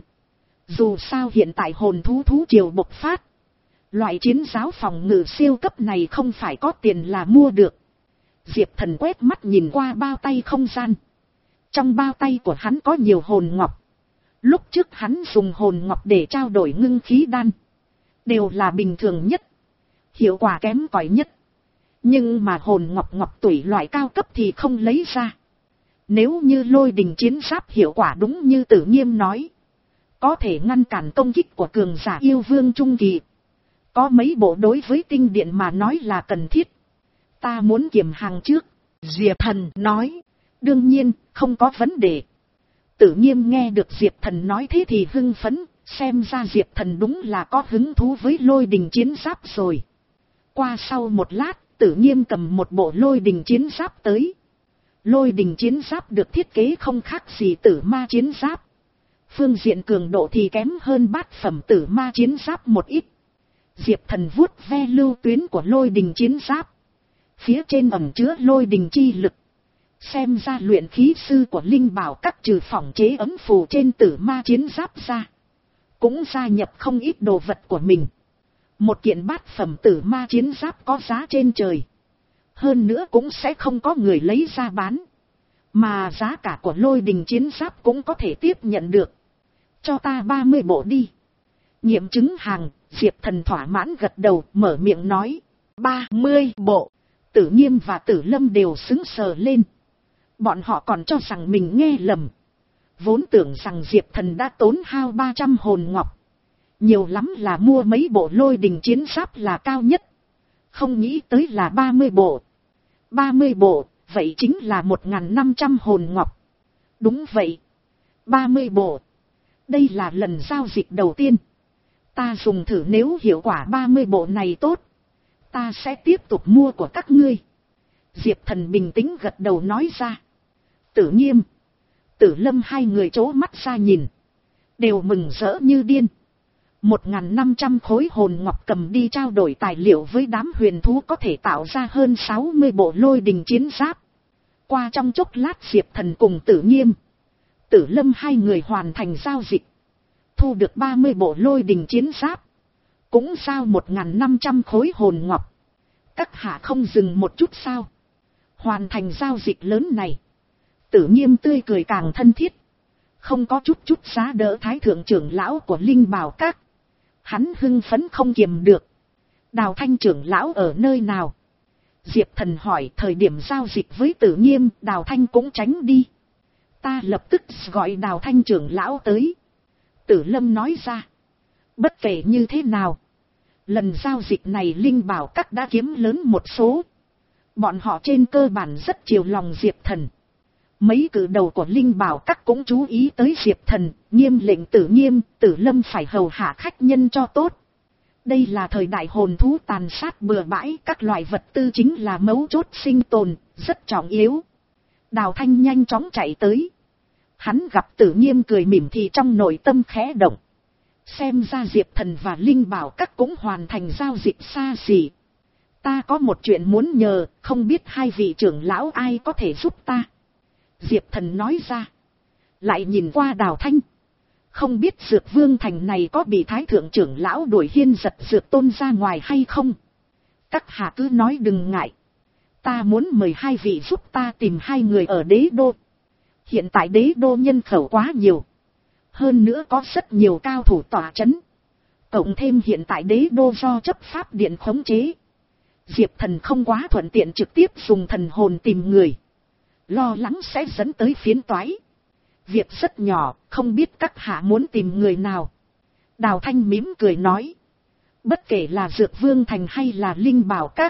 Dù sao hiện tại hồn thú thú triều bộc phát. Loại chiến giáo phòng ngự siêu cấp này không phải có tiền là mua được. Diệp Thần quét mắt nhìn qua bao tay không gian. Trong bao tay của hắn có nhiều hồn ngọc. Lúc trước hắn dùng hồn ngọc để trao đổi ngưng khí đan. Đều là bình thường nhất. Hiệu quả kém cỏi nhất. Nhưng mà hồn ngọc ngọc tủy loại cao cấp thì không lấy ra. Nếu như lôi đình chiến giáp hiệu quả đúng như Tử Nghiêm nói. Có thể ngăn cản công kích của cường giả yêu vương trung kỳ. Có mấy bộ đối với tinh điện mà nói là cần thiết. Ta muốn kiểm hàng trước. Diệp Thần nói. Đương nhiên, không có vấn đề. Tử Nghiêm nghe được Diệp Thần nói thế thì hưng phấn. Xem ra Diệp Thần đúng là có hứng thú với lôi đình chiến giáp rồi. Qua sau một lát, Tử Nghiêm cầm một bộ lôi đình chiến giáp tới. Lôi đình chiến giáp được thiết kế không khác gì tử ma chiến giáp. Phương diện cường độ thì kém hơn bát phẩm tử ma chiến giáp một ít. Diệp Thần vuốt ve lưu tuyến của lôi đình chiến giáp. Phía trên ẩn chứa lôi đình chi lực. Xem ra luyện khí sư của Linh Bảo các trừ phỏng chế ấn phù trên tử ma chiến giáp ra. Cũng gia nhập không ít đồ vật của mình. Một kiện bát phẩm tử ma chiến giáp có giá trên trời. Hơn nữa cũng sẽ không có người lấy ra bán. Mà giá cả của lôi đình chiến giáp cũng có thể tiếp nhận được. Cho ta ba mươi bộ đi. Nghiệm chứng hàng, Diệp Thần thỏa mãn gật đầu, mở miệng nói. ba mươi bộ. Tử Nghiêm và Tử Lâm đều sững sờ lên. Bọn họ còn cho rằng mình nghe lầm. Vốn tưởng rằng Diệp Thần đã tốn hao ba trăm hồn ngọc. Nhiều lắm là mua mấy bộ lôi đình chiến giáp là cao nhất. Không nghĩ tới là ba mươi bộ. ba mươi bộ, vậy chính là một nghìn năm trăm hồn ngọc. Đúng vậy. ba mươi bộ. Đây là lần giao dịch đầu tiên. Ta dùng thử, nếu hiệu quả ba mươi bộ này tốt, ta sẽ tiếp tục mua của các ngươi. Diệp Thần bình tĩnh gật đầu nói ra. Tử Nghiêm, Tử Lâm hai người trố mắt ra nhìn. Đều mừng rỡ như điên. một nghìn năm trăm khối hồn ngọc cầm đi trao đổi tài liệu với đám huyền thú có thể tạo ra hơn sáu mươi bộ lôi đình chiến giáp. Qua trong chốc lát Diệp Thần cùng Tử Nghiêm, Tử Lâm hai người hoàn thành giao dịch. Thu được ba mươi bộ lôi đình chiến giáp. Cũng giao một nghìn năm trăm khối hồn ngọc. Các hạ không dừng một chút sao? Hoàn thành giao dịch lớn này. Tử Nghiêm tươi cười càng thân thiết. Không có chút chút giá đỡ thái thượng trưởng lão của Linh Bảo các. Hắn hưng phấn không kiềm được. Đào Thanh trưởng lão ở nơi nào? Diệp Thần hỏi. Thời điểm giao dịch với Tử Nghiêm, Đào Thanh cũng tránh đi. Ta lập tức gọi Đào Thanh trưởng lão tới. Tử Lâm nói ra. Bất kể như thế nào, lần giao dịch này Linh Bảo các đã kiếm lớn một số. Bọn họ trên cơ bản rất chiều lòng Diệp Thần. Mấy cử đầu của Linh Bảo các cũng chú ý tới Diệp Thần, nghiêm lệnh Tử Nghiêm, Tử Lâm phải hầu hạ khách nhân cho tốt. Đây là thời đại hồn thú tàn sát bừa bãi, các loại vật tư chính là mấu chốt sinh tồn, rất trọng yếu. Đào Thanh nhanh chóng chạy tới. Hắn gặp Tử Nghiêm cười mỉm thì trong nội tâm khẽ động. Xem ra Diệp Thần và Linh Bảo các cũng hoàn thành giao dịch xa xỉ. Ta có một chuyện muốn nhờ, không biết hai vị trưởng lão ai có thể giúp ta. Diệp Thần nói ra. Lại nhìn qua Đào Thanh. Không biết Dược Vương thành này có bị thái thượng trưởng lão đuổi Hiên Giật Dược Tôn ra ngoài hay không? Các hạ cứ nói đừng ngại. Ta muốn mời hai vị giúp ta tìm hai người ở đế đô. Hiện tại đế đô nhân khẩu quá nhiều. Hơn nữa có rất nhiều cao thủ tỏa chấn. Cộng thêm hiện tại đế đô do chấp pháp điện khống chế. Diệp Thần không quá thuận tiện trực tiếp dùng thần hồn tìm người. Lo lắng sẽ dẫn tới phiến toái. Việc rất nhỏ, không biết các hạ muốn tìm người nào. Đào Thanh mỉm cười nói. Bất kể là Dược Vương thành hay là Linh Bảo các.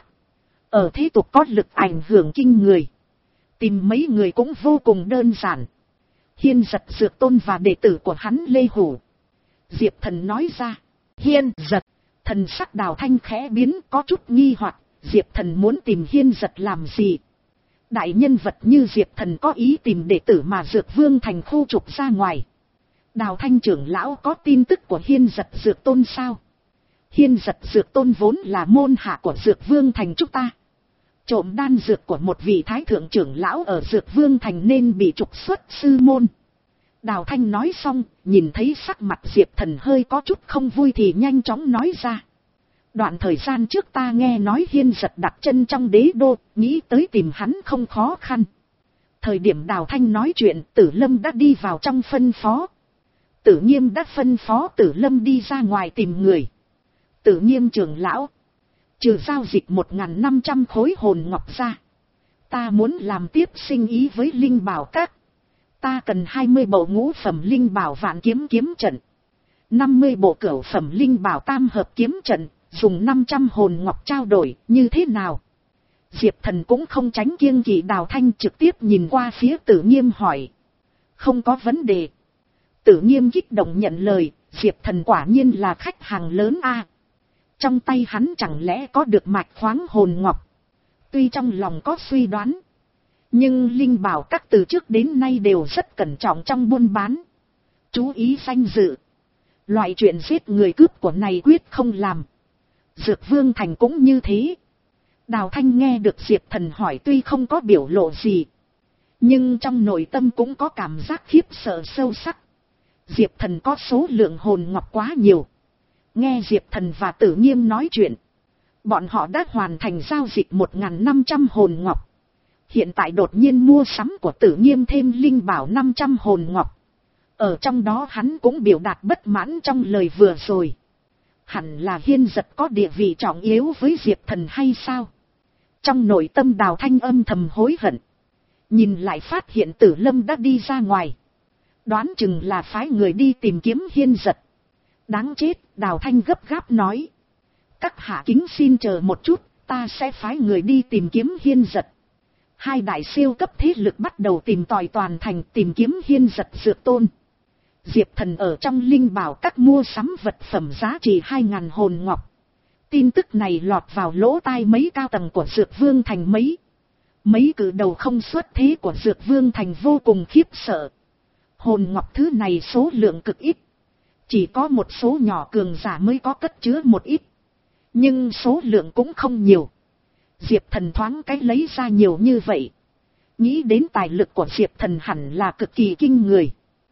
Ở thế tục có lực ảnh hưởng kinh người. Tìm mấy người cũng vô cùng đơn giản. Hiên Giật Dược Tôn và đệ tử của hắn Lê Hủ. Diệp Thần nói ra. Hiên Giật. Thần sắc Đào Thanh khẽ biến, có chút nghi hoặc. Diệp Thần muốn tìm Hiên Giật làm gì? Đại nhân vật như Diệp Thần có ý tìm đệ tử mà Dược Vương thành khu trục ra ngoài. Đào Thanh trưởng lão có tin tức của Hiên Giật Dược Tôn sao? Hiên Giật Dược Tôn vốn là môn hạ của Dược Vương Thành chúng ta. Trộm đan dược của một vị thái thượng trưởng lão ở Dược Vương Thành nên bị trục xuất sư môn. Đào Thanh nói xong, nhìn thấy sắc mặt Diệp Thần hơi có chút không vui thì nhanh chóng nói ra. Đoạn thời gian trước ta nghe nói Hiên Giật đặt chân trong đế đô, nghĩ tới tìm hắn không khó khăn. Thời điểm Đào Thanh nói chuyện, Tử Lâm đã đi vào trong phân phó. Tử Nghiêm đã phân phó Tử Lâm đi ra ngoài tìm người. Tử Nghiêm trưởng lão, trừ giao dịch một nghìn năm trăm khối hồn ngọc ra, ta muốn làm tiếp sinh ý với Linh Bảo Các. Ta cần hai mươi bộ ngũ phẩm Linh Bảo Vạn Kiếm kiếm trận, năm mươi bộ cửu phẩm Linh Bảo Tam hợp kiếm trận, dùng năm trăm hồn ngọc trao đổi, như thế nào? Diệp Thần cũng không tránh kiêng kỵ Đào Thanh, trực tiếp nhìn qua phía Tử Nghiêm hỏi. Không có vấn đề. Tử Nghiêm kích động nhận lời, Diệp Thần quả nhiên là khách hàng lớn a. Trong tay hắn chẳng lẽ có được mạch khoáng hồn ngọc? Tuy trong lòng có suy đoán, nhưng Linh Bảo Các từ trước đến nay đều rất cẩn trọng trong buôn bán, chú ý danh dự. Loại chuyện giết người cướp của này quyết không làm. Dược Vương Thành cũng như thế. Đào Thanh nghe được Diệp Thần hỏi tuy không có biểu lộ gì, nhưng trong nội tâm cũng có cảm giác khiếp sợ sâu sắc. Diệp Thần có số lượng hồn ngọc quá nhiều. Nghe Diệp Thần và Tử Nghiêm nói chuyện, bọn họ đã hoàn thành giao dịch một nghìn năm trăm hồn ngọc. Hiện tại đột nhiên mua sắm của Tử Nghiêm thêm Linh Bảo năm trăm hồn ngọc. Ở trong đó hắn cũng biểu đạt bất mãn trong lời vừa rồi. Hẳn là Hiên Giật có địa vị trọng yếu với Diệp Thần hay sao? Trong nội tâm Đào Thanh âm thầm hối hận. Nhìn lại phát hiện Tử Lâm đã đi ra ngoài. Đoán chừng là phái người đi tìm kiếm Hiên Giật. Đáng chết, Đào Thanh gấp gáp nói. Các hạ kính xin chờ một chút, ta sẽ phái người đi tìm kiếm Hiên Giật. Hai đại siêu cấp thế lực bắt đầu tìm tòi toàn thành tìm kiếm Hiên Giật Dược Tôn. Diệp Thần ở trong Linh Bảo Các mua sắm vật phẩm giá trị hai nghìn hồn ngọc. Tin tức này lọt vào lỗ tai mấy cao tầng của Dược Vương Thành mấy. Mấy cử đầu không xuất thế của Dược Vương Thành vô cùng khiếp sợ. Hồn ngọc thứ này số lượng cực ít. Chỉ có một số nhỏ cường giả mới có cất chứa một ít. Nhưng số lượng cũng không nhiều. Diệp Thần thoáng cái lấy ra nhiều như vậy. Nghĩ đến tài lực của Diệp Thần hẳn là cực kỳ kinh người.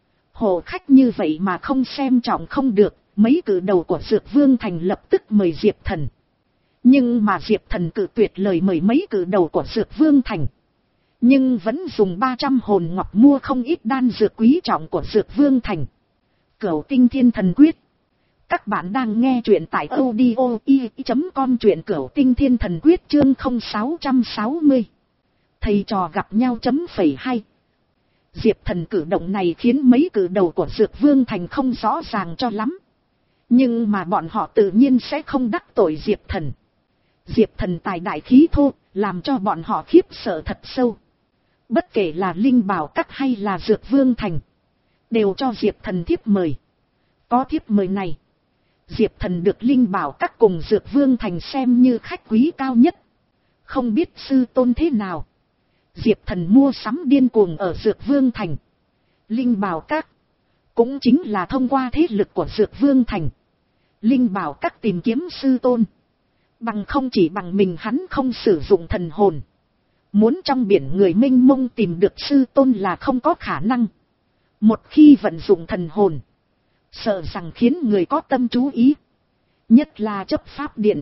Hộ khách như vậy mà không xem trọng không được. Mấy cử đầu của Dược Vương Thành lập tức mời Diệp Thần. Nhưng mà Diệp Thần cự tuyệt lời mời mấy cử đầu của Dược Vương Thành. Nhưng vẫn dùng ba trăm hồn ngọc mua không ít đan dược quý trọng của Dược Vương Thành. Cửu Tinh Thiên Thần Quyết. Các bạn đang nghe truyện tại audio i chấm com, truyện Cửu Tinh Thiên Thần Quyết chương không sáu sáu mươi. Thầy trò gặp nhau chấm phẩy hai. Diệp Thần cử động này khiến mấy cử đầu của Dược Vương Thành không rõ ràng cho lắm. Nhưng mà bọn họ tự nhiên sẽ không đắc tội Diệp Thần. Diệp Thần tài đại khí thô, làm cho bọn họ khiếp sợ thật sâu. Bất kể là Linh Bảo Các hay là Dược Vương Thành, đều cho Diệp Thần thiếp mời. Có thiếp mời này, Diệp Thần được Linh Bảo Các cùng Dược Vương Thành xem như khách quý cao nhất. Không biết sư tôn thế nào, Diệp Thần mua sắm điên cuồng ở Dược Vương Thành. Linh Bảo Các cũng chính là thông qua thế lực của Dược Vương Thành, Linh Bảo Các tìm kiếm sư tôn. Bằng không chỉ bằng mình hắn không sử dụng thần hồn. Muốn trong biển người mênh mông tìm được sư tôn là không có khả năng. Một khi vận dụng thần hồn, sợ rằng khiến người có tâm chú ý. Nhất là chấp pháp điện.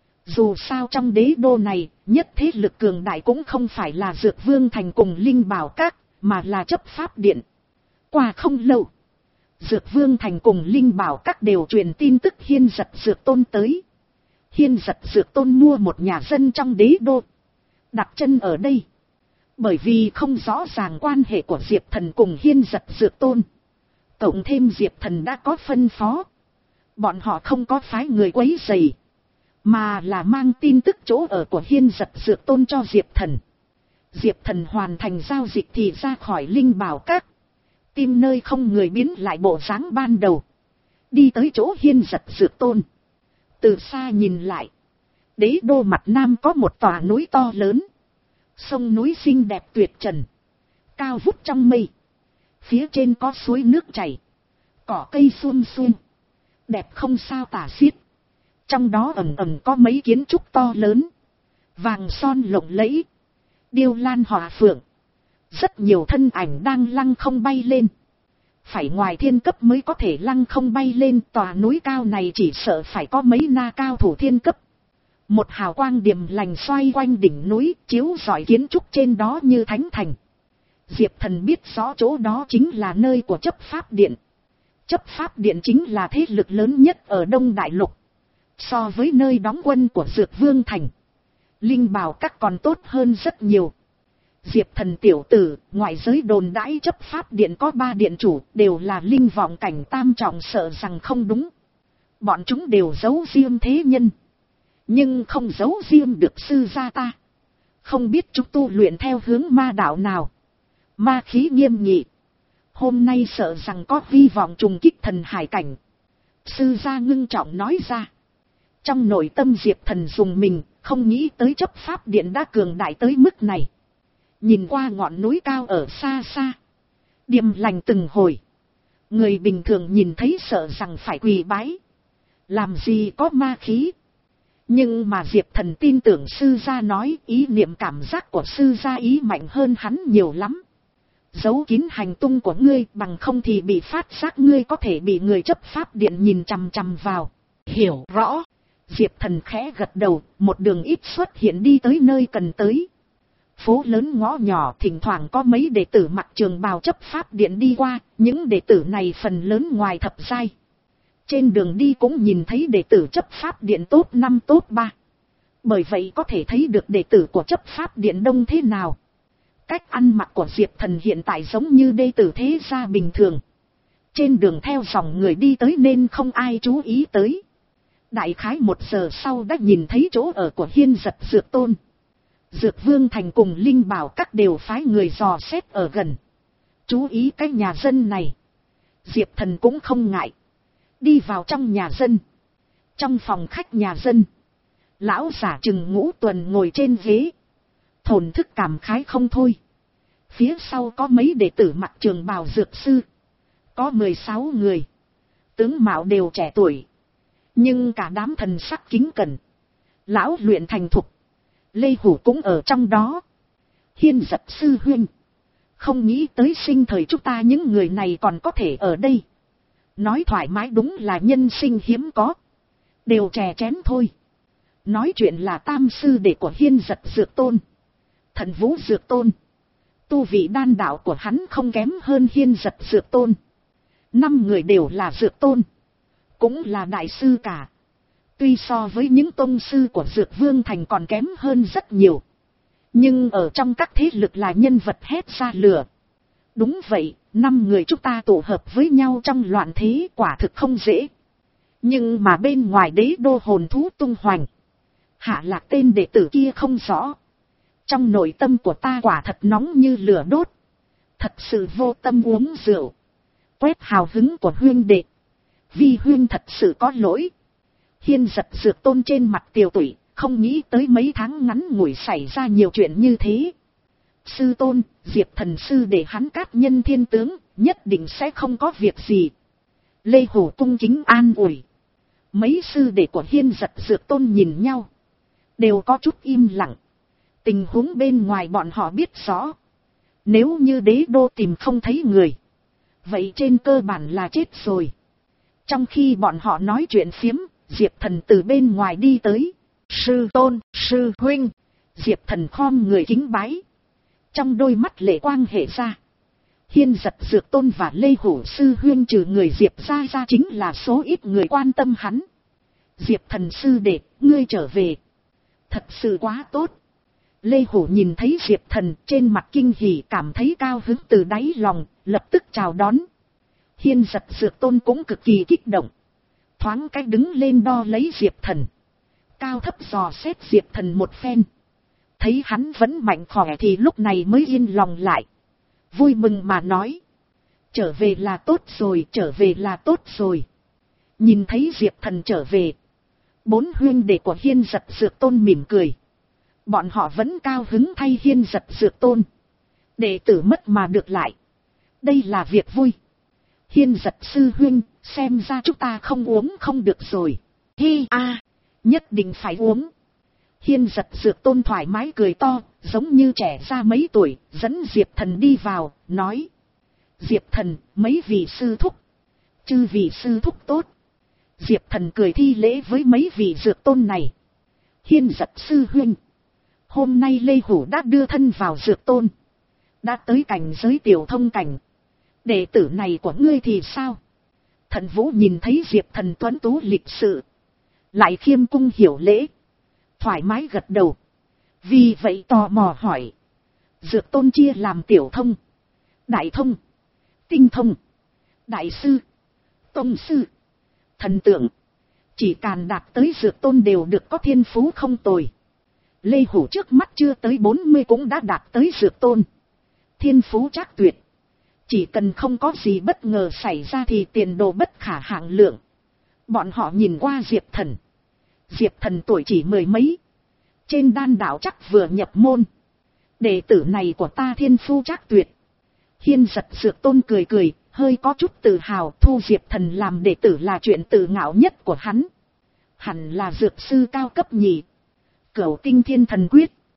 Dù sao trong đế đô này, nhất thế lực cường đại cũng không phải là Dược Vương Thành cùng Linh Bảo Các, mà là chấp pháp điện. Qua không lâu, Dược Vương Thành cùng Linh Bảo Các đều truyền tin tức Hiên Giật Dược Tôn tới. Hiên Giật Dược Tôn mua một nhà dân trong đế đô, đặt chân ở đây. Bởi vì không rõ ràng quan hệ của Diệp Thần cùng Hiên Giật Dược Tôn, cộng thêm Diệp Thần đã có phân phó, bọn họ không có phái người quấy rầy, mà là mang tin tức chỗ ở của Hiên Giật Dược Tôn cho Diệp Thần. Diệp Thần hoàn thành giao dịch thì ra khỏi Linh Bảo Các, tìm nơi không người biến lại bộ dáng ban đầu, đi tới chỗ Hiên Giật Dược Tôn. Từ xa nhìn lại, đế đô mặt nam có một tòa núi to lớn, sông núi xinh đẹp tuyệt trần, cao vút trong mây. Phía trên có suối nước chảy, cỏ cây suôn suôn, đẹp không sao tả xiết. Trong đó ẩn ẩn có mấy kiến trúc to lớn, vàng son lộng lẫy, điêu lan họa phượng. Rất nhiều thân ảnh đang lăng không bay lên. Phải ngoài thiên cấp mới có thể lăng không bay lên, tòa núi cao này chỉ sợ phải có mấy na cao thủ thiên cấp. Một hào quang điềm lành xoay quanh đỉnh núi, chiếu rọi kiến trúc trên đó như thánh thành. Diệp Thần biết rõ chỗ đó chính là nơi của chấp pháp điện. Chấp pháp điện chính là thế lực lớn nhất ở Đông Đại Lục. So với nơi đóng quân của Dược Vương Thành, Linh Bảo Các còn tốt hơn rất nhiều. Diệp Thần tiểu tử, ngoại giới đồn đãi chấp pháp điện có ba điện chủ, đều là linh vọng cảnh tam trọng, sợ rằng không đúng. Bọn chúng đều giấu riêng thế nhân, nhưng không giấu riêng được sư gia ta. Không biết chúng tu luyện theo hướng ma đạo nào. Ma khí nghiêm nghị, hôm nay sợ rằng có hy vọng trùng kích thần hải cảnh. Sư gia ngưng trọng nói ra. Trong nội tâm Diệp Thần dùng mình, không nghĩ tới chấp pháp điện đã cường đại tới mức này. Nhìn qua ngọn núi cao ở xa xa, điềm lành từng hồi. Người bình thường nhìn thấy sợ rằng phải quỳ bái. Làm gì có ma khí. Nhưng mà Diệp Thần tin tưởng sư gia nói, ý niệm cảm giác của sư gia ý mạnh hơn hắn nhiều lắm. Giấu kín hành tung của ngươi, bằng không thì bị phát giác ngươi có thể bị người chấp pháp điện nhìn chằm chằm vào. Hiểu rõ. Diệp Thần khẽ gật đầu, một đường ít xuất hiện đi tới nơi cần tới. Phố lớn ngõ nhỏ thỉnh thoảng có mấy đệ tử mặc trường bào chấp pháp điện đi qua, những đệ tử này phần lớn ngoài thập giai. Trên đường đi cũng nhìn thấy đệ tử chấp pháp điện top năm top ba. Bởi vậy có thể thấy được đệ tử của chấp pháp điện đông thế nào. Cách ăn mặc của Diệp Thần hiện tại giống như đệ tử thế gia bình thường. Trên đường theo dòng người đi tới nên không ai chú ý tới. Đại khái một giờ sau đã nhìn thấy chỗ ở của Hiên Giật Dược Tôn. Dược Vương Thành cùng Linh Bảo Các đều phái người dò xét ở gần. Chú ý cái nhà dân này. Diệp Thần cũng không ngại. Đi vào trong nhà dân. Trong phòng khách nhà dân, lão giả chừng ngũ tuần ngồi trên ghế, thổn thức cảm khái không thôi. Phía sau có mấy đệ tử mặc trường bào dược sư. Có mười sáu người. Tướng mạo đều trẻ tuổi. Nhưng cả đám thần sắc kính cẩn. Lão luyện thành thục. Lê Hủ cũng ở trong đó. Hiên Giật sư huynh, không nghĩ tới sinh thời chúng ta những người này còn có thể ở đây. Nói thoải mái đúng là nhân sinh hiếm có. Đều chè chén thôi. Nói chuyện là tam sư đệ của Hiên Giật Dược Tôn, Thần Vũ Dược Tôn. Tu vị đan đạo của hắn không kém hơn Hiên Giật Dược Tôn. Năm người đều là Dược Tôn, cũng là đại sư cả. Tuy so với những tôn sư của Dược Vương Thành còn kém hơn rất nhiều, nhưng ở trong các thế lực là nhân vật hét ra lửa. Đúng vậy, năm người chúng ta tụ hợp với nhau trong loạn thế quả thực không dễ. Nhưng mà bên ngoài đế đô hồn thú tung hoành, hạ lạc tên đệ tử kia không rõ. Trong nội tâm của ta quả thật nóng như lửa đốt. Thật sự vô tâm uống rượu, quét hào hứng của huyên đệ. Vi huyên thật sự có lỗi. Hiên Giật Dược Tôn trên mặt tiều tụy, không nghĩ tới mấy tháng ngắn ngủi xảy ra nhiều chuyện như thế. Sư tôn, Diệp Thần sư để hắn cát nhân thiên tướng, nhất định sẽ không có việc gì. Lê Hủ cung kính an ủi. Mấy sư đệ của Hiên Giật Dược Tôn nhìn nhau, đều có chút im lặng. Tình huống bên ngoài bọn họ biết rõ. Nếu như đế đô tìm không thấy người, vậy trên cơ bản là chết rồi. Trong khi bọn họ nói chuyện phiếm, Diệp Thần từ bên ngoài đi tới. Sư tôn, sư huynh. Diệp Thần khom người kính bái. Trong đôi mắt lệ quang hệ ra. Hiên Giật Dược Tôn và Lê Hủ sư huynh trừ người Diệp ra ra chính là số ít người quan tâm hắn. Diệp Thần sư đệ, ngươi trở về. Thật sự quá tốt. Lê Hủ nhìn thấy Diệp Thần trên mặt kinh hỉ, cảm thấy cao hứng từ đáy lòng, lập tức chào đón. Hiên Giật Dược Tôn cũng cực kỳ kích động. Thoáng cách đứng lên đo lấy Diệp Thần. Cao thấp dò xét Diệp Thần một phen. Thấy hắn vẫn mạnh khỏe thì lúc này mới yên lòng lại. Vui mừng mà nói. Trở về là tốt rồi, trở về là tốt rồi. Nhìn thấy Diệp Thần trở về, bốn huynh đệ của Hiên Giật Dược Tôn mỉm cười. Bọn họ vẫn cao hứng thay Hiên Giật Dược Tôn. Đệ tử mất mà được lại, đây là việc vui. Hiên Giật sư huynh, xem ra chúng ta không uống không được rồi. Hi a, Nhất định phải uống. Hiên Giật Dược Tôn thoải mái cười to, giống như trẻ ra mấy tuổi, dẫn Diệp Thần đi vào, nói. Diệp Thần, mấy vị sư thúc. Chư vị sư thúc tốt. Diệp Thần cười thi lễ với mấy vị dược tôn này. Hiên Giật sư huynh. Hôm nay Lê Hủ đã đưa thân vào dược tôn. Đã tới cảnh giới tiểu thông cảnh. Đệ tử này của ngươi thì sao? Thần Vũ nhìn thấy Diệp Thần tuấn tú lịch sự. Lại khiêm cung hiểu lễ. Thoải mái gật đầu. Vì vậy tò mò hỏi. Dược tôn chia làm tiểu thông, đại thông, tinh thông, đại sư, tông sư, thần tượng. Chỉ cần đạt tới dược tôn đều được có thiên phú không tồi. Lê Hủ trước mắt chưa tới bốn mươi cũng đã đạt tới dược tôn. Thiên phú chắc tuyệt. Chỉ cần không có gì bất ngờ xảy ra thì tiền đồ bất khả hạn lượng. Bọn họ nhìn qua Diệp Thần. Diệp Thần tuổi chỉ mười mấy. Trên đan đạo chắc vừa nhập môn. Đệ tử này của ta thiên phú chắc tuyệt. Hiên Giật Dược Tôn cười cười, hơi có chút tự hào, thu Diệp Thần làm đệ tử là chuyện tự ngạo nhất của hắn. Hẳn là dược sư cao cấp nhỉ. Cửu Tinh Thiên Thần Quyết.